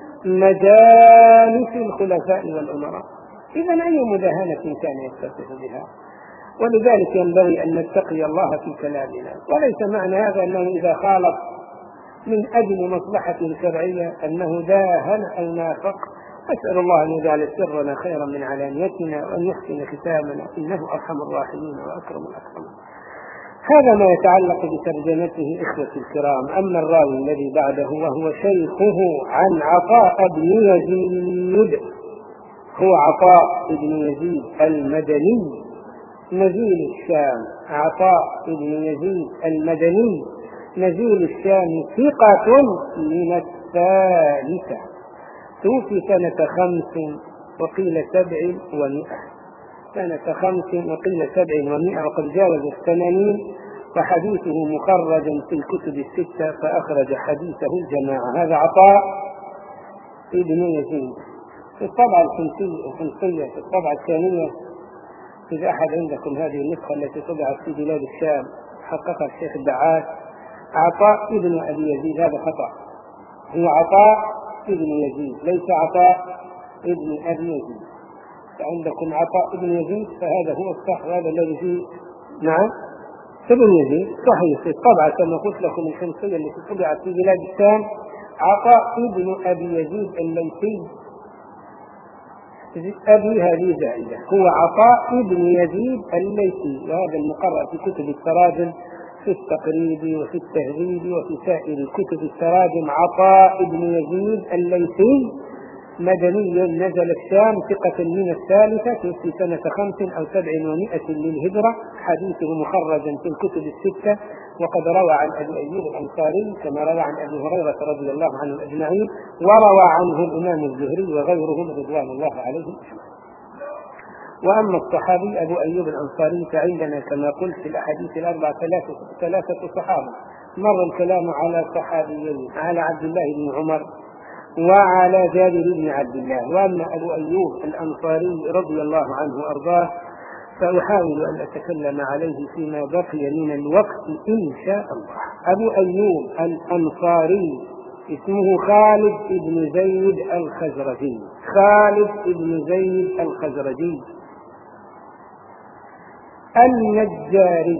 مجالس الخلفاء والأمراء. إذن أي مداهنة كان يتصف بها؟ ولذلك ينبغي أن نتقي الله في كلامنا، وليس معنى هذا أنه إذا خالف من أجل مصلحة شرعية أنه داهن أو نافق. أسأل الله أن يجعل سرنا خيرا من علانيتنا وأن يحسن ختامنا، إنه أرحم الراحمين وأكرم الأكرمين. هذا ما يتعلق بترجمته إخوة الكرام. أما الراوي الذي بعده وهو شيخه عن عطاء بن يزيد، هو عطاء بن يزيد المدني نزيل الشام. عطاء بن يزيد المدني نزيل الشام ثقة من الثالثة، توفي سنة خمس وقيل سبع ومئة سنة خمس وقيل سبع ومئة وقد جاوز الثمانين، وحديثه مخرج في الكتب الستة فأخرج حديثه الجماعة. هذا عطاء ابن يزيد. في الطبعة الخمسية في الطبعة الثانية، إذا أحد عندكم هذه النسخة التي طبعت في بلاد الشام حققها الشيخ الدعاس، عطاء ابن أبي يزيد، هذا خطأ، هو عطاء ابن يزيد ليس عطاء ابن أبي يزيد. فعندكم عطاء ابن يزيد فهذا هو الصح، وهذا الذي فيه نعم ابن يزيد صحيح. في الطبعة كما قلت لكم الخمسية التي طبعت في بلاد الشام عطاء ابن أبي يزيد الليثي، أبي هذه زائدة، هو عطاء ابن يزيد الليثي، وهذا المقرر في كتب التراجم في التقريب وفي التهذيب وفي سائر كتب التراجم. عطاء ابن يزيد الليثي مدني نزل الشام ثقة من الثالثة في سنة خمس أو سبع ومائة للهجرة، حديثه مخرج في الكتب الستة، وقد روى عن أبي أيوب الأنصاري كما روى عن أبي هريرة رضي الله عنه أجمعين، وروى عنه الإمام الزهري وغيرهم رضوان الله عليهم. وأما الصحابي أبو أيوب الأنصاري فعندنا كما قلت في الأحاديث الأربعة ثلاثة, ثلاثة صحابة، مر الكلام على صحابيين، على عبد الله بن عمر وعلى جابر بن عبد الله. وأما أبو أيوب الأنصاري رضي الله عنه وأرضاه فأحاول أن أتكلم عليه فيما بقي من الوقت إن شاء الله. أبو أيوب الأنصاري اسمه خالد بن زيد الخزرجي، خالد بن زيد الخزرجي النجاري،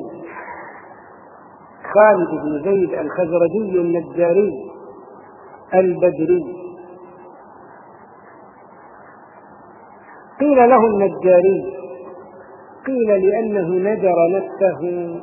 خالد بن زيد الخزرجي النجاري البدري. قيل له النجاري، قيل لأنه نجر نفسه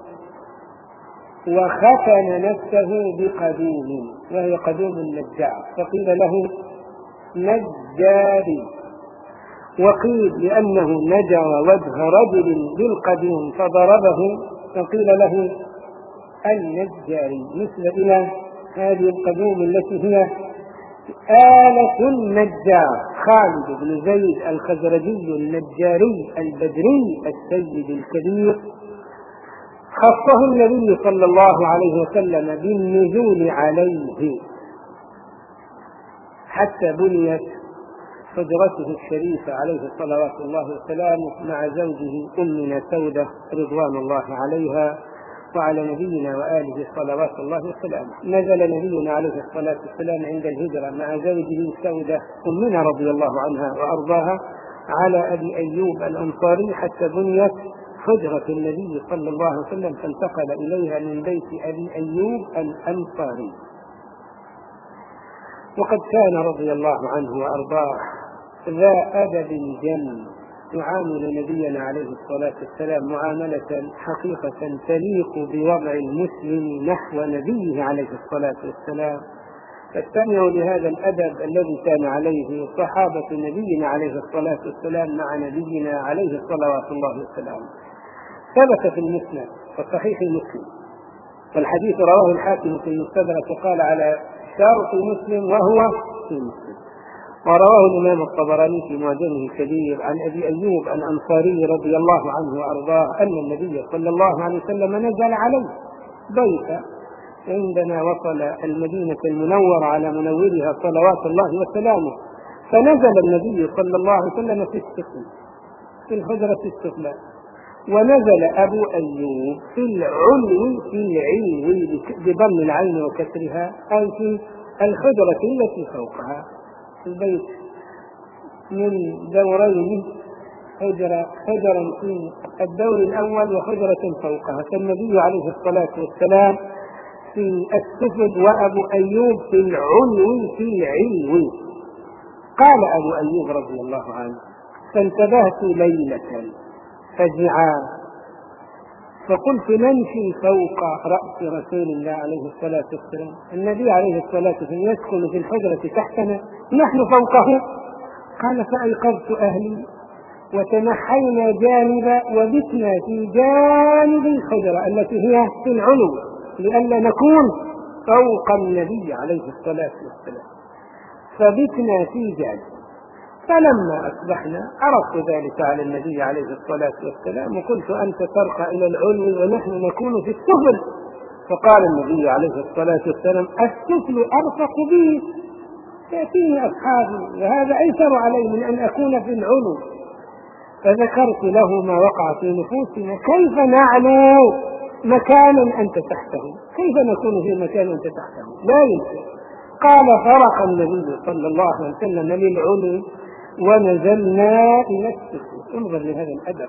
وختن نفسه بقدوم، وهي قدوم النجار، فقيل له نجاري. وقيل لأنه نجر وجه رجل بالقدوم فضربه فقيل له النجاري، نسبة إلى هذه القدوم التي هي آلة النجار. خالد بن زيد الخزرجي النجاري البدري السيد الكبير، خصه النبي صلى الله عليه وسلم بالنزول عليه حتى بنيت حجرته الشريفة عليه صلوات الله وسلامه مع زوجه أمنا سودة رضوان الله عليها وعلى نبينا وآله صلوات الله وسلامه. نزل نبينا عليه الصلاة والسلام عند الهجرة مع زوجه سودة أمنا رضي الله عنها وأرضاها على أبي أيوب الأنصاري حتى بنيت حجرة النبي صلى الله عليه وسلم، فانتقل إليها من بيت أبي أيوب الأنصاري. وقد كان رضي الله عنه وأرضاه ذا أدب جم، يعامل نبينا عليه الصلاة والسلام معاملة حقيقة تليق بوضع المسلم نحو نبيه عليه الصلاة والسلام. فاستمعوا لهذا الأدب الذي كان عليه صحابة نبينا عليه الصلاة والسلام مع نبينا عليه الصلوات الله والسلام. ثبت في المسند وصحيح مسلم، والحديث رواه الحاكم في المستدرك وقال على شرط مسلم وهو في مسلم، ورواه الإمام الطبراني في معجمه الكبير عن أبي أيوب الأنصاري رضي الله عنه وأرضاه أن النبي صلى الله عليه وسلم نزل عليه بيت عندما وصل المدينة المنورة على منورها صلوات الله وسلامه، فنزل النبي صلى الله عليه وسلم في السفل في الحجرة السفلى، ونزل أبو أيوب في العلو في العلو بضم العين وكسرها، أي في الحجرة التي فوقها. البيت من دورين، حجرة حجرا في الدور الأول وحجرة فوقها، فالنبي عليه الصلاة والسلام في السفل وأبو أيوب في العلو في العلو. قال أبو أيوب رضي الله عنه: فانتبهت ليلة فزعا فقلت نمشي فوق رأس رسول الله عليه الصلاة والسلام، النبي عليه الصلاة والسلام يسكن في الحجرة تحتنا نحن فوقه. قال: فأيقظت أهلي وتنحينا جانبا وبتنا في جانب الحجرة التي هي في العلو لئلا نكون فوق النبي عليه الصلاة والسلام، فبتنا في جانب. فلما أصبحنا عرضت ذلك على النبي عليه الصلاة والسلام وقلت: أنت ترقى إلى العلو ونحن نكون في السفل. فقال النبي عليه الصلاة والسلام: السفل أرفق به، يأتيني أصحابي وهذا أيسر علي من أن أكون في العلو. فذكرت له ما وقع في نفوسنا: كيف نعلو مكانا أنت تحته؟ كيف نكون في مكان أنت تحته؟ لا يمكن. قال: فرق النبي صلى الله عليه وسلم للعلو ونزلنا إلى السفل. انظر لهذا الأدب.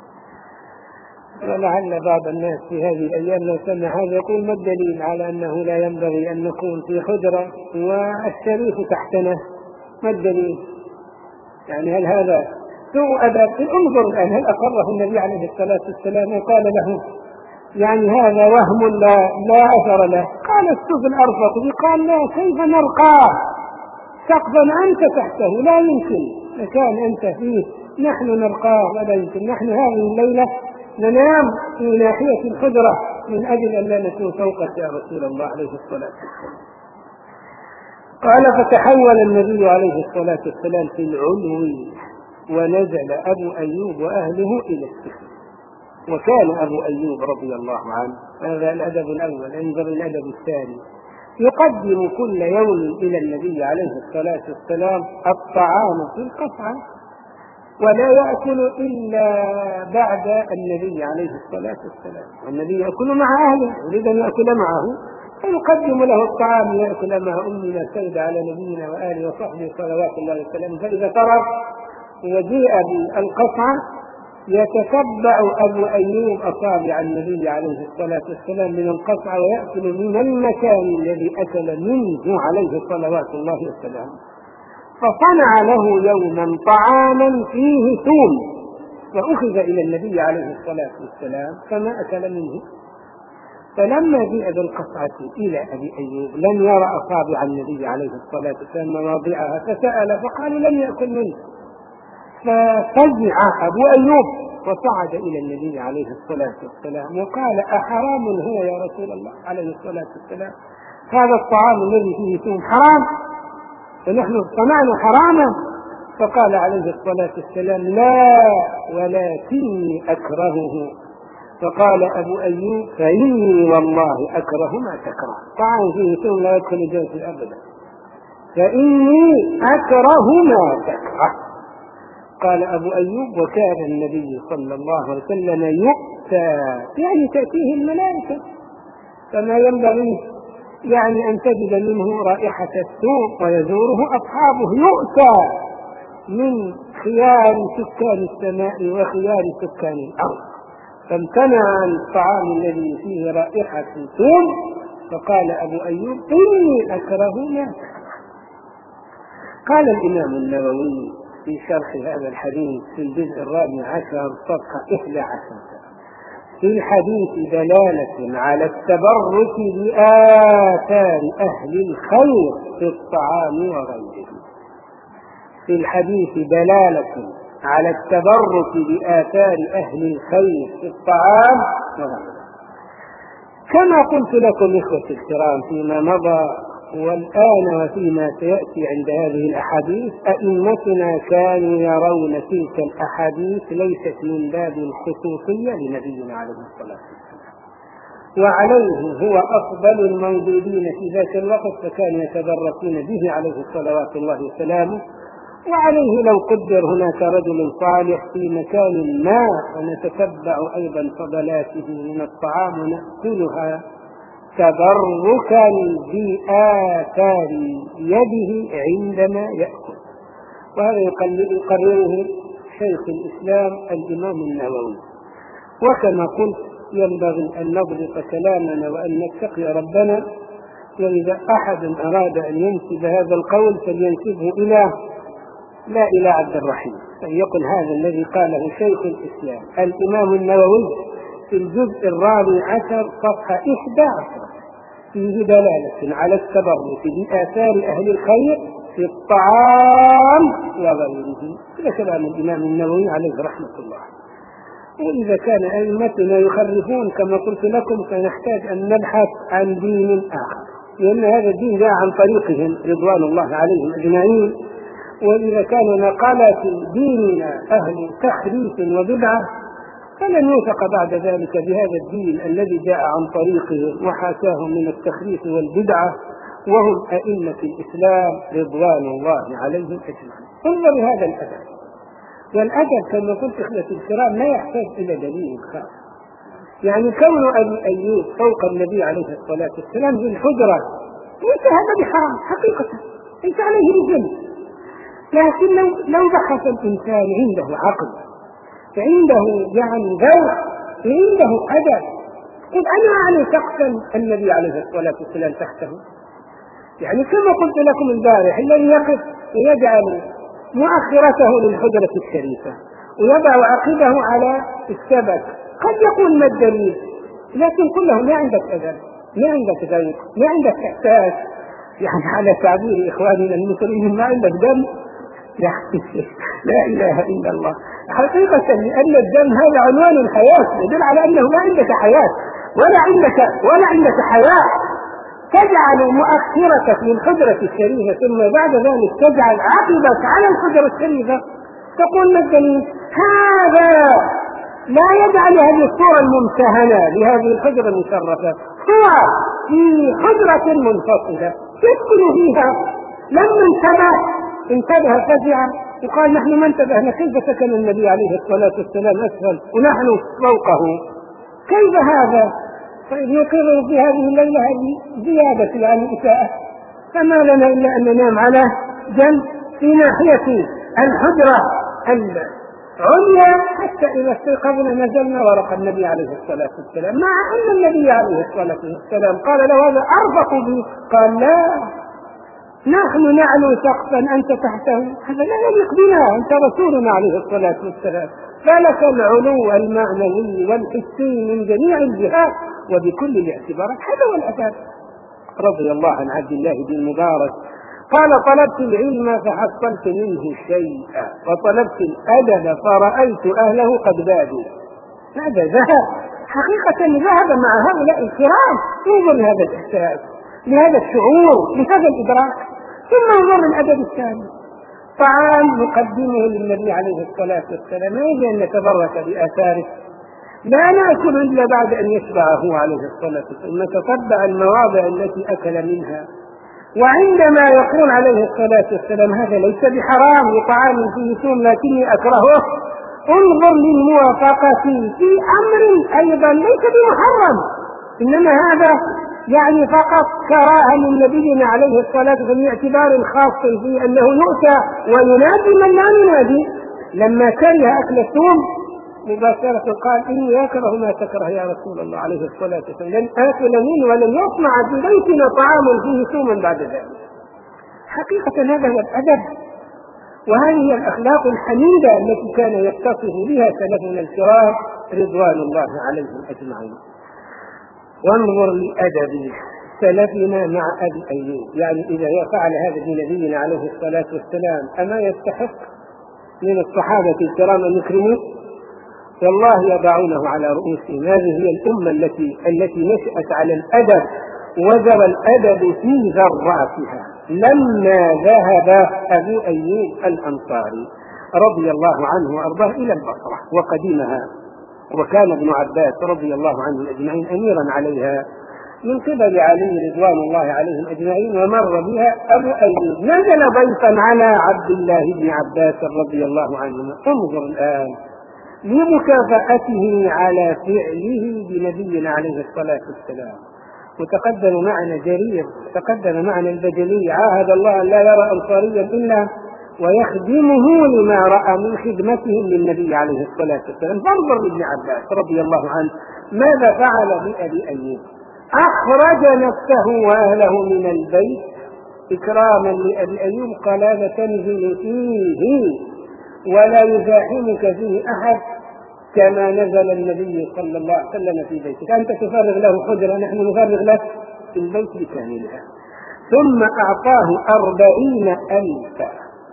ولعل بعض الناس في هذه الأيام لو سمع هذا يقول: ما الدليل على أنه لا ينبغي أن نكون في حجرة والشريف تحتنا؟ ما الدليل؟ يعني هل هذا سوء أدب؟ انظر الآن، هل أقره النبي عليه الصلاة والسلام وقال له يعني هذا وهم لا, لا أثر له؟ قال: السفل أرفق به. قال: لا، كيف نرقى؟ سقفا أنت تحته لا يمكن مكان أنت فيه نحن نلقاه ولا يمكن. نحن هذه الليلة ننام في ناحية الحجرة من أجل أن لا نكون فوقك يا رسول الله عليه الصلاة والسلام. قال فتحول النبي عليه الصلاة والسلام في العلو ونزل أبو أيوب وأهله إلى السفل. وكان أبو أيوب رضي الله عنه، هذا الأدب الأول، انظر الأدب الثاني، يقدم كل يوم إلى النبي عليه الصلاة والسلام الطعام في القصعة ولا يأكل إلا بعد النبي عليه الصلاة والسلام، والنبي يأكل مع أهله يريد أن يأكل معه فيقدم له الطعام يأكل مع أمنا السيدة على نبينا وآله وصحبه صلوات الله وسلامه. فإذا فرغ وجيء بالقصعة يتتبع أبو أيوب أصابع النبي عليه الصلاة والسلام من القصعة ويأكل من المكان الذي أكل منه عليه صلوات الله وسلامه. فصنع له يوما طعاما فيه ثوم وأخذ إلى النبي عليه الصلاة والسلام فما أكل منه. فلما جاء بالقصعة إلى أبي أيوب لم يرى أصابع النبي عليه الصلاة والسلام مواضعها فسأل فقال لم يأكل منه. ففزع أبو أيوب وصعد إلى النبي عليه الصلاة والسلام وقال أحرام هو يا رسول الله عليه الصلاة والسلام؟ هذا الطعام الذي فيه ثوم حرام فنحن صنعنا حراما. فقال عليه الصلاة والسلام لا ولكني أكرهه. فقال أبو أيوب فإني والله أكره ما تكره، طعام فيه ثوم لا يدخل جوفي أبدا، فإني أكره ما تكره. قال أبو أيوب وكان النبي صلى الله عليه وسلم يؤتى يعني تأتيه الملائكة فما ينبغي يعني أن تجد منه رائحة السوء ويزوره أصحابه، يؤتى من خيار سكان السماء وخيار سكان الأرض. فامتنع عن الطعام الذي فيه رائحة السوء فقال أبو أيوب إني أكره ما. قال الإمام النووي في شرح هذا الحديث في الجزء الرابع عشر صفحة إحدى عشر في الحديث دلالة على التبرك بآثار أهل الخير في الطعام وغيره. في الحديث دلالة على التبرك بآثار أهل الخير في الطعام وغيره. كما قلت لكم إخوتي الكرام فيما مضى والآن وفيما سيأتي عند هذه الأحاديث أئمتنا كانوا يرون تلك الأحاديث ليست من باب الخصوصية لنبينا عليه الصلاة والسلام، وعليه هو أفضل الموجودين في ذاك الوقت فكانوا يتبركون به عليه صلوات الله وسلامه. وعليه لو قدر هناك رجل صالح في مكان ما ونتتبع أيضا فضلاته من الطعام ونأكلها تبركا بآثار يده عندما يأكل. وهذا يقرره شيخ الإسلام الإمام النووي. وكما قلت ينبغي أن نضبط كلامنا وأن نتقي ربنا، وإذا أحد أراد أن ينسب هذا القول فلينسبه إلى لا إلى عبد الرحيم، فليقل هذا الذي قاله شيخ الإسلام الإمام النووي في الجزء الرابع عشر صفحة إحدى عشر فيه دلالة على التبرك بآثار أهل الخير في الطعام وغيره. هذا كلام الإمام النووي عليه رحمة الله. وإذا كان أئمتنا يخرفون كما قلت لكم فنحتاج أن نبحث عن دين آخر، لأن هذا الدين جاء عن طريقهم رضوان الله عليهم أجمعين. وإذا كان نقلة ديننا أهل تخريف وبدعة فلن يوثق بعد ذلك بهذا الدين الذي جاء عن طريقه وحاشاهم من التخريف والبدعة، وهم أئمة الإسلام رضوان الله عليهم أجمعين. انظر هذا الأدب، والأدب كما قلت إخوتي الكرام لا يحتاج إلى دليل خاص. يعني كون أبي أيوب فوق النبي عليه الصلاة والسلام في الحجرة ليس هذا بحرام حقيقة، ليس عليه رجل. لكن لو, لو بحث الإنسان عنده عقل فعنده يعني ذوق عنده أدب، قل أنا أعلم سقفا النبي عليه الصلاة والسلام تحته. يعني كما قلت لكم البارح الذي يقف ويجعل مؤخرته للحجرة الشريفة ويضع عقبه على السبت قد يقول ما الدليل، لكن قل له ما عندك أدب، ما عندك ذوق، ما عندك إحساس. يعني على تعبير إخواننا المصريين ما عندك دم يعني لا إله إلا الله. حقيقة لأن الدم هذا عنوان الحياة، يدل على أنه ما عندك حياة ولا عندك ولا عندك حياة. تجعل مؤخرتك للحجرة الشريفة ثم بعد ذلك تجعل عقبك على الحجرة الشريفة، تقول مثلا هذا لا يجعل هذه الصورة الممتهنة لهذه الحجرة المشرفة، هو في حجرة منفصلة يسكن فيها. لما انتبه انتبه فزع وقال نحن ما انتبهنا، كيف سكن النبي عليه الصلاة والسلام أسفل ونحن فوقه؟ كيف هذا؟ طيب يقر في هذه الليلة هذه زيادة عن الإساءة، فما لنا إلا أن ننام على جنب في ناحية الحجرة العليا حتى إذا استيقظنا نزلنا ورق النبي عليه الصلاة والسلام، مع أن النبي عليه الصلاة والسلام قال له هذا أرفق بي، قال لا نحن نعلو سقفا أنت تحته، هذا لا يليق بنا، أنت رسولنا عليه الصلاة والسلام، فلك العلو المعنوي والحسي من جميع الجهات وبكل الاعتبارات. هذا هو الأساس. رضي الله عن عبد الله بن المبارك قال طلبت العلم فحصلت منه شيئا وطلبت الأدب فرأيت أهله قد بادوا. هذا ذهب حقيقة، ذهب مع هؤلاء الكرام. انظر لهذا الإحساس، لهذا الشعور، لهذا الإدراك. ثم انظر الأدب الثاني، طعام نقدمه للنبي عليه الصلاة والسلام ما يجب أن نتبرك بآثاره، لا نأكل إلا بعد أن يشبع هو عليه الصلاة والسلام، نتتبع المواضع التي أكل منها. وعندما يقول عليه الصلاة والسلام هذا ليس بحرام لطعام فيه ثوم لكني أكرهه، انظر للموافقة في أمر أيضا ليس بمحرم، إنما هذا يعني فقط كراهة من نبينا عليه الصلاة والسلام باعتبار خاص في أنه يؤتى وينادي من لا ينادي. لما كره أكل الثوم مباشرة قال إني أكره ما تكره يا رسول الله عليه الصلاة والسلام، لن آكل منه ولن يصنع في بيتنا طعام فيه ثوم بعد ذلك. حقيقة هذا هو الأدب، وهذه هي الأخلاق الحميدة التي كان يتصف بها سلفنا الكرام رضوان الله عليهم أجمعين. وانظر لأدب سلفنا مع أبي أيوب، يعني إذا فعل هذا بنبينا عليه الصلاة والسلام أما يستحق من الصحابة الكرام أن يكرموه؟ والله يضعونه على رؤوسهم. هذه هي الأمة التي التي نشأت على الأدب وجرى الأدب في ذراتها. لما ذهب أبو أيوب الأنصاري رضي الله عنه وأرضاه إلى البصرة وقدمها، وكان ابن عباس رضي الله عنه أجمعين أميرا عليها من قبل علي رضوان الله عليهم أجمعين، ومر بها أبو أيوب نزل ضيفا على عبد الله بن عباس رضي الله عنهما. انظر الآن لمكافأته على فعله بنبينا عليه الصلاة والسلام. وتقدم معنا جرير، تقدم معنا البجلي عاهد الله أن لا يرى أنصاريا إلا ويخدمه لما رأى من خدمته للنبي عليه الصلاة والسلام. فانظر لابن عباس رضي الله عنه ماذا فعل بأبي أيوب، أخرج نفسه وأهله من البيت إكراما لأبي أيوب، قال هذا تنزل فيه ولا يزاحمك فيه أحد كما نزل النبي صلى الله عليه وسلم في بيتك، أنت تفرغ له حجرة نحن نفرغ له في البيت بكاملها. ثم أعطاه أربعين ألفا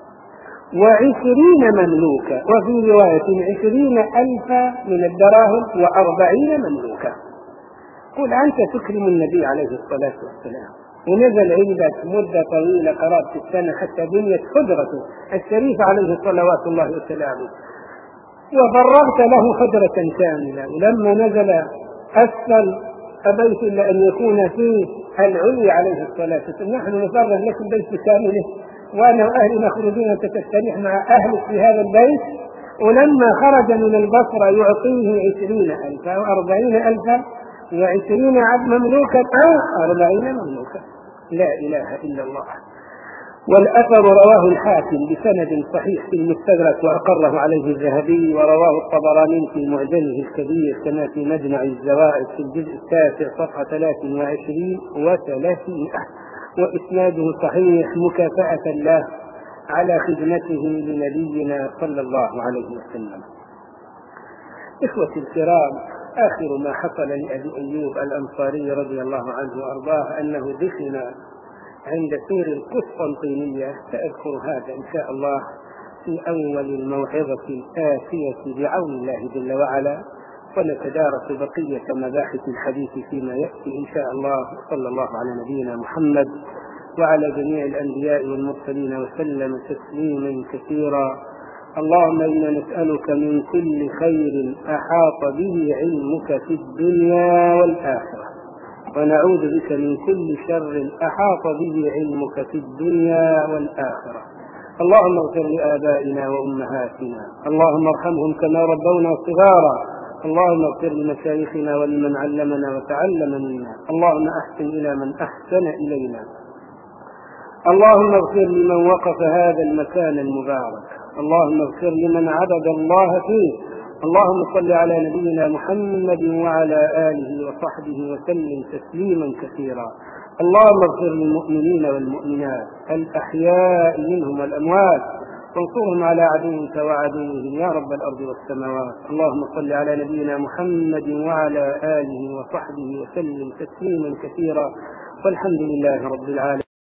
وعشرين مملوكا، وفي رواية عشرين ألفا من الدراهم وأربعين مملوكا. قل أنت تكرم النبي عليه الصلاة والسلام ونزل عندك مدة طويلة قرابة السنة حتى بنيت حجرته الشريفة عليه صلوات الله وسلامه، وفرغت له حجرة كاملة، ولما نزل أسفل أبيت إلا أن يكون فيه العلي عليه الصلاة والسلام، نحن نفرغ لك البيت بكامله وأنا وأهلي مخرجين أنت تستريح مع أهلك في هذا البيت. ولما خرج من البصرة يعطيه عشرين ألفا وأربعين ألفا وعشرين عبد مملوكا أو أربعين مملوكا. لا إله إلا الله. والأثر رواه الحاكم بسند صحيح في المستدرك وأقره عليه الذهبي، ورواه الطبراني في معجمه الكبير كما في مجمع الزوائد في الجزء التاسع صفحة ثلاث وعشرين وثلاثين، وإسناده صحيح مكافأة له على خدمته لنبينا صلى الله عليه وسلم. إخوتي الكرام، آخر ما حصل لأبي أيوب الأنصاري رضي الله عنه وأرضاه أنه دفن عند سور القسطنطينية، سأذكر هذا إن شاء الله في أول الموعظة الآتية بعون الله جل وعلا، ونتدارس بقية مباحث الحديث فيما يأتي إن شاء الله. صلى الله على نبينا محمد وعلى جميع الأنبياء والمرسلين وسلم تسليما كثيرا. اللهم إنا نسألك من كل خير أحاط به علمك في الدنيا والآخرة، ونعوذ بك من كل شر أحاط به علمك في الدنيا والآخرة. اللهم اغفر لآبائنا وأمهاتنا، اللهم ارحمهم كما ربونا صغارا، اللهم اغفر لمشايخنا ولمن علمنا وتعلم منا، اللهم أحسن إلى من أحسن إلينا، اللهم اغفر لمن وقف هذا المكان المبارك، اللهم اغفر لمن عبد الله فيه. اللهم صل على نبينا محمد وعلى آله وصحبه وسلم تسليما كثيرا. اللهم اغفر للمؤمنين والمؤمنات الأحياء منهم والأموات، وانصرهم على عدوك وعدوهم يا رب الأرض والسماوات. اللهم صل على نبينا محمد وعلى آله وصحبه وسلم تسليما كثيرا، والحمد لله رب العالمين.